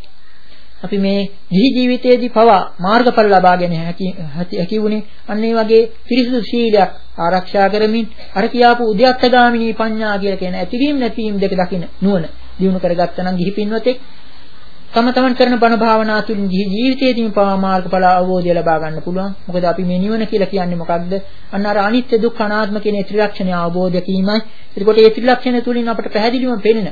අපි මේ ජී ජීවිතයේදී පවා මාර්ගඵල ලබා ගැනීම හැකි වුණේ අන්න ඒ වගේ පිරිසුදු ශීලයක් ආරක්ෂා කරමින් අර කියාපු උද්‍යත්තගාමිනී පඤ්ඤා කියලා කියන ඇතිවීම නැතිවීම දෙක දකින නුවණ දිනු කරගත්තා නම් ගිහි පින්වතෙක් තම තමන් කරන බණ භාවනා තුළින් ජී ජීවිතයේදීම පවා මාර්ගඵල අවබෝධය ලබා ගන්න පුළුවන්. මොකද අපි මේ නිවන කියලා කියන්නේ මොකක්ද? අන්න අර අනිත්‍ය දුක්ඛ අනාත්ම කියන ත්‍රිලක්ෂණය අවබෝධ කිරීමයි. එතකොට මේ ත්‍රිලක්ෂණය තුළින් අපට පැහැදිලිවම පේන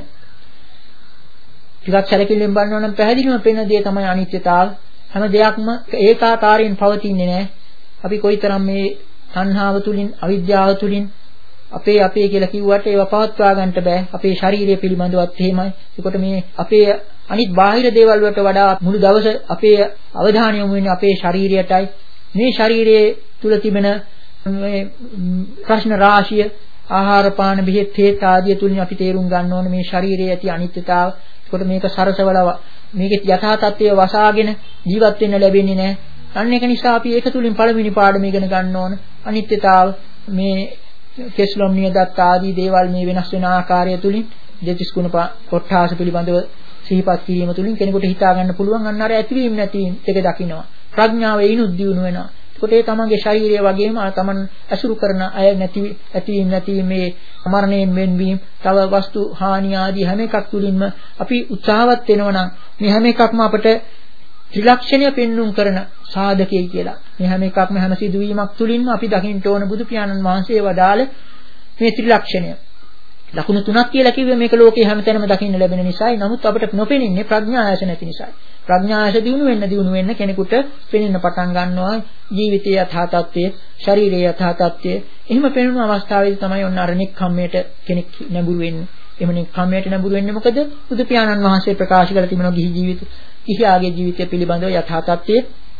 ටිකක් සැලකිල්ලෙන් බලනවා නම් පැහැදිලිවම පේන දේ තමයි අනිත්‍යතාව. හැම දෙයක්ම ඒකාකාරයෙන් පවතින්නේ නැහැ. අපි කොයිතරම් මේ තණ්හාව තුලින් අවිද්‍යාව තුලින් අපේ අපේ කියලා කිව්වට ඒවා පවත්වා ගන්නට බෑ. අපේ ශාරීරිය පිළිබඳවත් එහෙමයි. ඒකට මේ අපේ අනිත් බාහිර දේවල් වලට වඩා මුළු දවස අපේ අවධානය යොමු වෙන්නේ අපේ ශරීරයටයි. මේ ශරීරයේ තුල තිබෙන මේ ප්‍රශ්න රාශිය ආහාර පාන බෙහෙත් හේත් ආදී තුලින් අපි තේරුම් ගන්න ඕනේ මේ ශරීරයේ ඇති අනිත්‍යතාව. ඒකට මේක සරසවල මේකේ යථා තත්ත්වය වසාගෙන ජීවත් වෙන්න ලැබෙන්නේ නැහැ. අන්න ඒක නිසා අපි ඒක තුලින් පළවෙනි පාඩම ඉගෙන ගන්න ඕන. අනිත්‍යතාව මේ කෙස්ලොම් නියදත් ආදී දේවල් මේ වෙනස් වෙන ආකාරය තුලින් දෙතිස් ගුණ කොට්ඨාස පිළිබඳව සිහිපත් කිරීම තුලින් කෙනෙකුට හිතා ගන්න පුළුවන් අන්න අර ඇතිවීම නැතිවීම දෙක දකින්නවා. ප්‍රඥාව ඒනුත් දියුණු වෙනවා. ඒකට ඒ තමන්ගේ ශරීරය වගේම තමන් අසුරු කරන අය නැති ඇතිවීම නැතිවීම මේ මරණයෙන් වෙන්වීම තව වස්තු හානි ආදී හැම එකක් තුලින්ම අපි උත්සාහවත් වෙනවා නම් මේ හැම එකක්ම අපට ත්‍රිලක්ෂණය පෙන්눔 කරන සාධකයි කියලා. මේ හැම එකක්ම හැම සිදුවීමක් තුලින්ම අපි දකින්න ඕන බුදු පියාණන් වහන්සේ වදාළ මේ ත්‍රිලක්ෂණය. ලකුණු තුනක් කියලා කිව්වේ මේක ලෝකේ හැමතැනම දකින්න ලැබෙන නිසායි. නමුත් අපිට නොපෙනෙන්නේ ප්‍රඥා ආයස නැති නිසායි. ප්‍රඥා ආයස දිනු වෙන්න දිනු වෙන්න කෙනෙකුට පෙනෙන්න පටන් ගන්නවා ජීවිතයේ යථා තත්ත්වය, ශරීරයේ යථා තත්ත්වය. එහෙම පෙනුණු අවස්ථාවේදී තමයි ඔන්න අර නික්ඛම්මයට කෙනෙක් නැඹුරු වෙන්නේ. එහෙම නික්ඛම්මයට නැඹුරු වෙන්නේ මොකද? බුදු පියාණන් වහන්සේ ප්‍රකාශ කළ තිබෙනවා ගිහි ජීවිත, ගිහියාගේ ජීවිතය පිළිබඳව යථා තත්ත්වය.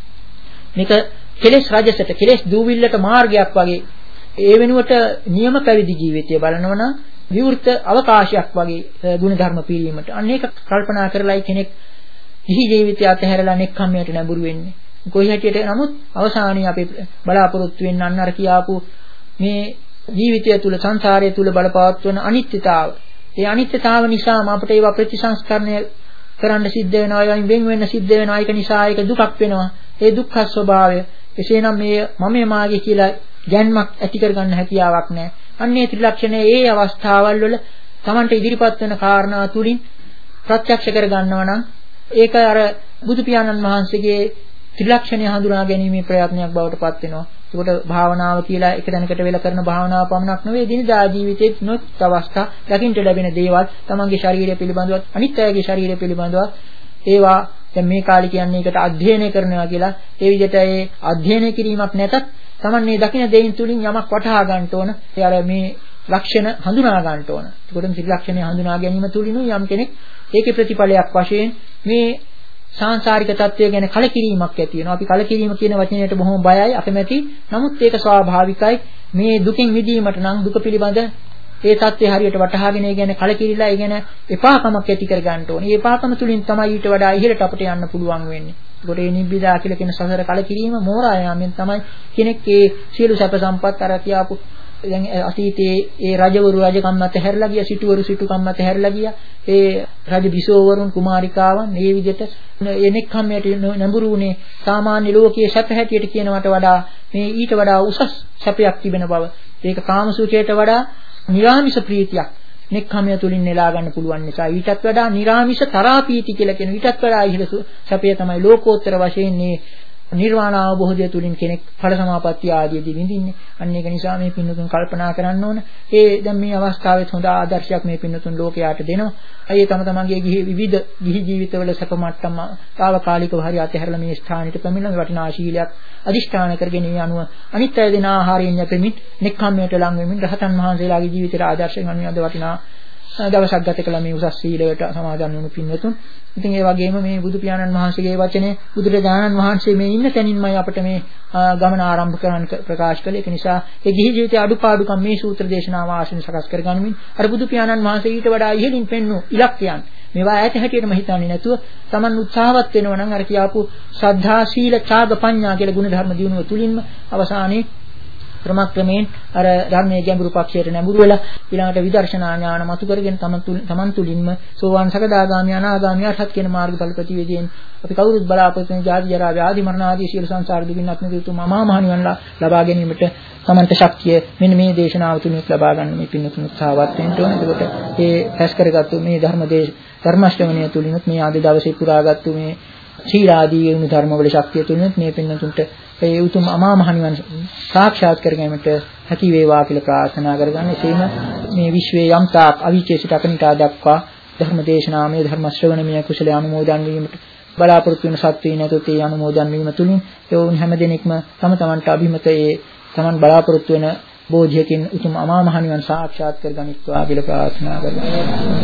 මේක කෙලෙස් රජසට, කෙලෙස් දූවිල්ලට මාර්ගයක් වගේ. ඒ වෙනුවට නියම පැවිදි ජීවිතය බලනවා නම් විවෘත අවකාශයක් වගේ ගුණ ධර්ම පිරීමට. අන්න ඒක කල්පනා කරලායි කෙනෙක් ගිහි ජීවිතය අතහැරලා නෙක්ඛම්මයට නැඹුරු වෙන්නේ. කොයි හැටියට නමුත් අවසානයේ අපි බලාපොරොත්තු වෙන්න අන්න අර කියාපු මේ ජීවිතය තුල සංසාරය තුල බලපවත්වන අනිත්‍යතාව. ඒ අනිත්‍යතාව නිසාම අපිට ඒවා ප්‍රතිසංස්කරණය කරන්න සිද්ධ වෙනවා. ඒවායින් වෙන් වෙන්න සිද්ධ වෙනවා. ඒක නිසා ඒක දුකක් වෙනවා. ඒ දුක්ඛ ස්වභාවය. එසේනම් මේ මමයේ මාගේ කියලා ගැන්මක් ඇති කරගන්න හැකියාවක් නැහැ. අන්නේ ත්‍රිලක්ෂණයේ ඒ අවස්ථාවල් වල Tamante ඉදිරිපත් වෙන කාරණා තුලින් ප්‍රත්‍යක්ෂ කර ගන්නවා නම් ඒක අර බුදු පියාණන් වහන්සේගේ ත්‍රිලක්ෂණය හඳුනා ගැනීමේ ප්‍රයත්නයක් බවට පත් වෙනවා. ඒකට භාවනාව කියලා එක දැනකට වෙලා කරන භාවනාව පමණක් නෙවෙයි දිනදා ජීවිතයේ නොත් අවස්ථා දකින්න ලැබෙන දේවල් තමන්ගේ ශරීරය පිළිබඳව අනිත් අයගේ ශරීරය පිළිබඳව ඒවා දැන් මේ කාලේ කියන්නේ ඒකට අධ්‍යයනය කරනවා කියලා. ඒ විදිහට ඒ අධ්‍යයනය කිරීමක් නැතත් තමන් මේ දකින්න දෙයින් තුලින් යමක් වටහා ගන්න ඕන. ඒ අර මේ ලක්ෂණ හඳුනා ගන්න ඕන. ඒකට ත්‍රිලක්ෂණය හඳුනා ගැනීම තුලිනුයි යම් කෙනෙක් ඒකේ ප්‍රතිඵලයක් වශයෙන් මේ සාංශාරික தত্ত্বය ගැන කලකිරීමක් ඇති වෙනවා. අපි කලකිරීම කියන වචනයට බොහොම බයයි, අකමැති. නමුත් ඒක ස්වාභාවිකයි. මේ දුකින් මිදීමට නම් දුක පිළිබඳ ඒ தত্ত্বය හරියට වටහාගෙන ඒ ගැන කලකිරිලා ඒ ගැන එපාකමක් ඇති කර ගන්න ඕනේ. මේ එපාකම තුලින් තමයි ඊට වඩා ඉහළට අපිට යන්න පුළුවන් වෙන්නේ. ඒකට මේ නිබ්බිදා කියලා කියන සසර කලකිරීම මෝරා යාමෙන් තමයි කෙනෙක් ඒ සියලු සැප සම්පත් අර කියාපු දැන් අතීතයේ ඒ රජවරු රජකම් මත හැරලා ගියා, සිටුවරු සිටුකම් මත හැරලා ගියා. ඒ රජ බිසෝවරුන් කුමාරිකාවන් මේ විදිහට ඒ නෙක්ඛම්මයට නැඹුරු වුණේ සාමාන්‍ය ලෝකයේ සැප හැටියට කියනවට වඩා මේ ඊට වඩා උසස් සැපයක් තිබෙන බව. ඒක කාමසුඛයට වඩා නිරාමිෂ ප්‍රීතියක් නෙක්ඛම්මය තුලින් නෙලා ගන්න පුළුවන් නිසා ඊටත් වඩා නිරාමිෂ තරාපීති කියලා කියන ඊටත් වඩා ඉහළ සැපය තමයි ලෝකෝත්තර වශයෙන් මේ නිර්වාණ අවබෝධය තුලින් කෙනෙක් ඵල සමාපත්තිය ආදීදී විඳින්නේ. අන්න ඒක නිසා මේ පින්නතුන් කල්පනා කරන්න ඕන. ඒ දැන් මේ අවස්ථාවෙත් හොඳ ආදර්ශයක් මේ පින්නතුන් ලෝකයට දෙනවා. අය තම තමන්ගේ ගිහි විවිධ ගිහි ජීවිතවල සැප මට්ටම తాවකාලිකව හරි අතහැරලා මේ ස්ථානෙට පැමිණලා වටිනා ශීලයක් අදිෂ්ඨාන කරගෙන ඒ අනුව අනිත් අය දෙන ආහාරයෙන් යැපෙමින් නෙක්ඛම්මයට ලං වෙමින් රහතන් වහන්සේලාගේ ජීවිතයට ආදර්ශයෙන් අනුව වටිනා දවසක් ගත කළ මේ උසස් සීලයට සමාදන් වුණු පින්වතුන්. ඉතින් ඒ වගේම මේ බුදු පියාණන් වහන්සේගේ වචනේ බුදුරජාණන් වහන්සේ මේ ඉන්න තැනින්මයි අපිට මේ ගමන ආරම්භ කරන්න ප්‍රකාශ කළේ. ඒක නිසා ඒ ගිහි ජීවිතයේ අඩුපාඩුකම් මේ සූත්‍ර දේශනාව ආශ්‍රයෙන් සකස් කරගනිමින් අර බුදු පියාණන් වහන්සේ ඊට වඩා ඉහළින් පෙන්වු ඉලක්කයන් මේවා ඈත හැටියටම හිතන්නේ නැතුව Taman උත්සාහවත් වෙනවා නම් අර කියාපු ශ්‍රද්ධා සීල ත්‍යාග පඤ්ඤා කියලා ගුණ ධර්ම දිනුව තුලින්ම අවසානයේ ක්‍රමක්‍රමයෙන් අර ධර්මයේ ගැඹුරු පක්ෂයට නැඹුරු වෙලා ඊළඟට විදර්ශනා ඥාන මතු කරගෙන තමන් තුල තමන් තුලින්ම සෝවාන් සකදාගාමී අනාගාමී අරහත් කියන මාර්ගඵල ප්‍රතිවේදයෙන් අපි කවුරුත් බලාපොරොත්තු වෙන ජාති ජරා ව්‍යාධි මරණ ආදී සියලු සංසාර දුකින් අත් මිදුතුම මහා මහණිවන් ලබා ගැනීමට තමන්ට ශක්තිය මෙන්න මේ දේශනාව තුලින් ලබා ගන්න මේ පින්නතුන් උත්සාහවත් වෙන්න ඕනේ. එතකොට ඒ රැස් කරගත්තු මේ ධර්ම දේශ ධර්ම ශ්‍රවණය තුලිනුත් මේ ආදී දවසේ පුරාගත්තු මේ සීලාදී වුණු ධර්මවල ශක්තිය තුලිනුත් මේ පින්නතුන්ට ඒ උතුම් අමා මහ නිවන් සාක්ෂාත් කර ගැනීමට හැකි වේවා කියලා ප්‍රාර්ථනා කරගන්න. එසේම මේ විශ්වයේ යම් තාක් අවීචේසිත අකනිටා දක්වා ධර්ම දේශනාමය ධර්ම ශ්‍රවණමය කුසල අනුමෝදන් වීමට බලාපොරොත්තු වෙන සත්වී නැතොත් ඒ අනුමෝදන් වීම තුලින් ඒ හැම දිනෙකම තම තමන්ට අභිමත ඒ තමන් බලාපොරොත්තු වෙන බෝධියකින් උතුම් අමා මහ නිවන් සාක්ෂාත් කර ගනිත්වා කියලා ප්‍රාර්ථනා කරනවා.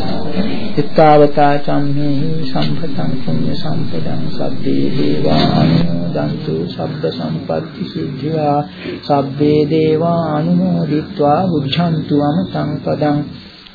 ittavata cammehi sampatang punya sampedang sabbe devanumodantu sabba sampatti siddhya sabbe devanumodittva buddhantu amatang padang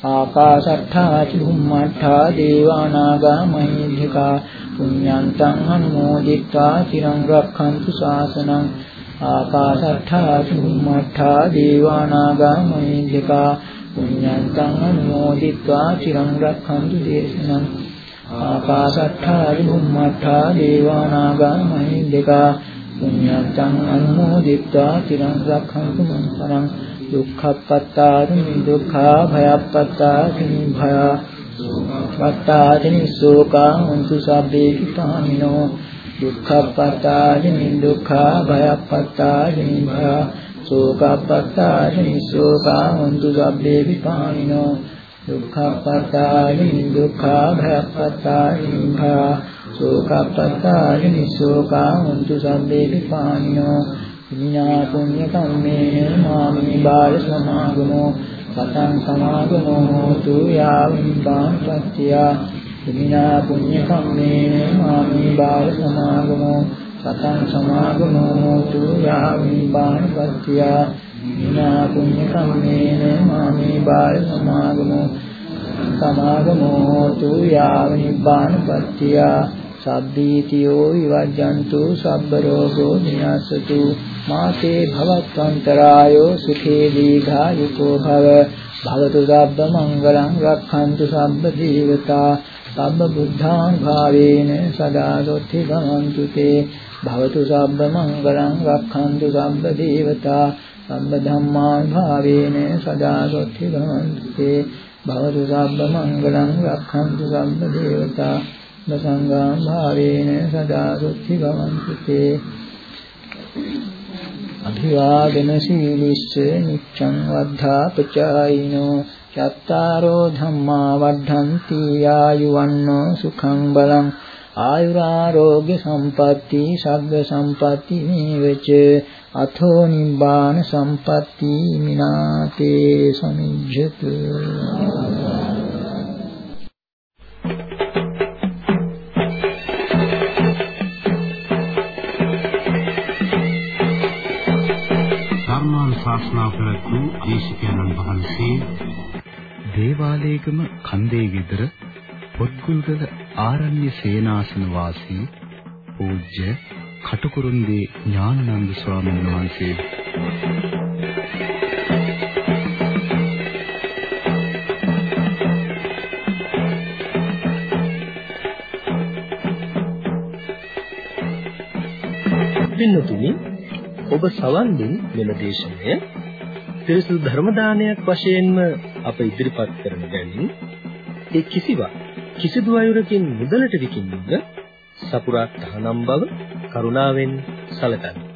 ආකාශට්ඨා චුම්මට්ඨා දේවානාගා මහිද්దికා පුඤ්ඤන්තං අනුමෝදිත්වා චිරං රක්ඛන්තු ශාසනං ආකාශට්ඨා චුම්මට්ඨා දේවානාගා මහිද්దికා පුඤ්ඤන්තං අනුමෝදිත්වා චිරං රක්ඛන්තු දේශනං ආකාශට්ඨා චුම්මට්ඨා දේවානාගා මහිද්దికා පුඤ්ඤන්තං අනුමෝදිත්වා චිරං රක්ඛන්තු මං පරං දුක්ඛප්පත්තානි දුක්ඛා භයප්පත්තානි භය පත්තානි සෝකං උන්තු සබ්බේ කිපාමිනෝ දුක්ඛප්පත්තානි දුක්ඛා භයප්පත්තානි භය සෝකප්පත්තානි සෝකං උන්තු සබ්බේ කිපාමිනෝ දුක්ඛප්පත්තානි දුක්ඛා භයප්පත්තානි භය සෝකප්පත්තානි සෝකං උන්තු සබ්බේ කිපාමිනෝ විඤ්ඤා පුඤ්ඤ කම්මේන මාමි බාල සමාගමෝ සතං සමාගමෝ හෝතු යාවින්දාං සත්‍ත්‍යා විඤ්ඤා පුඤ්ඤ කම්මේන මාමි බාල සමාගමෝ සතං සමාගමෝ හෝතු යාවින්දාං සත්‍ත්‍යා විඤ්ඤා පුඤ්ඤ කම්මේන මාමි බාල සමාගමෝ සමාගමෝ හෝතු යාවින්දාං සත්‍ත්‍යා සබ්බීතියෝ විවජ්ජන්තු සබ්බ රෝගෝ විනාශතු මාතේ භවත්වන්තරායෝ සුඛේ දීඝායුකෝ භව භවතු සබ්බ මංගලං රක්ඛන්තු සබ්බ දේවතා සබ්බ බුද්ධාං භාවේන සදා සොත්ති ගමන්තු තේ භවතු සබ්බ මංගලං රක්ඛන්තු සබ්බ දේවතා සබ්බ ධම්මාං භාවේන සදා සොත්ති ගමන්තු තේ භවතු සබ්බ මංගලං රක්ඛන්තු සබ්බ දේවතා සංඝාං භාවේන සදා සොත්ති ගමන්තු තේ අභිවාදන සීලිස්ස නිච්ඡං වද්ධා පචායිනෝ චත්තාරෝ ධම්මා වද්ධන්ති ආයුවන්නෝ සුඛං බලං ආයුරාෝග්‍ය සම්පatti සග්ග සම්පatti මේවච අතෝ නිබ්බාන සම්පatti මිනාතේ සමිජ්ජතු ශාස්ත්‍රා ප්‍රතු දේශිකානන් වහන්සේ දේවාලේගම කන්දේ ගෙදර පොත්ගුල්ගල ආරණ්‍ය සේනාසන වාසී පූජ්‍ය කටුකුරුන්දී ඥානানন্দ ස්වාමීන් වහන්සේ පින්නතුනි ඔබ සවන් දුන් මෙම දේශනය ත්‍රිසු ධර්ම දානයක් වශයෙන්ම අප ඉදිරිපත් කරන බැවින් ඒ කිසිවක් කිසිදු අයුරකින් මුදලට විකිණීම සපුරා තහනම් බව කරුණාවෙන් සැලකන්න.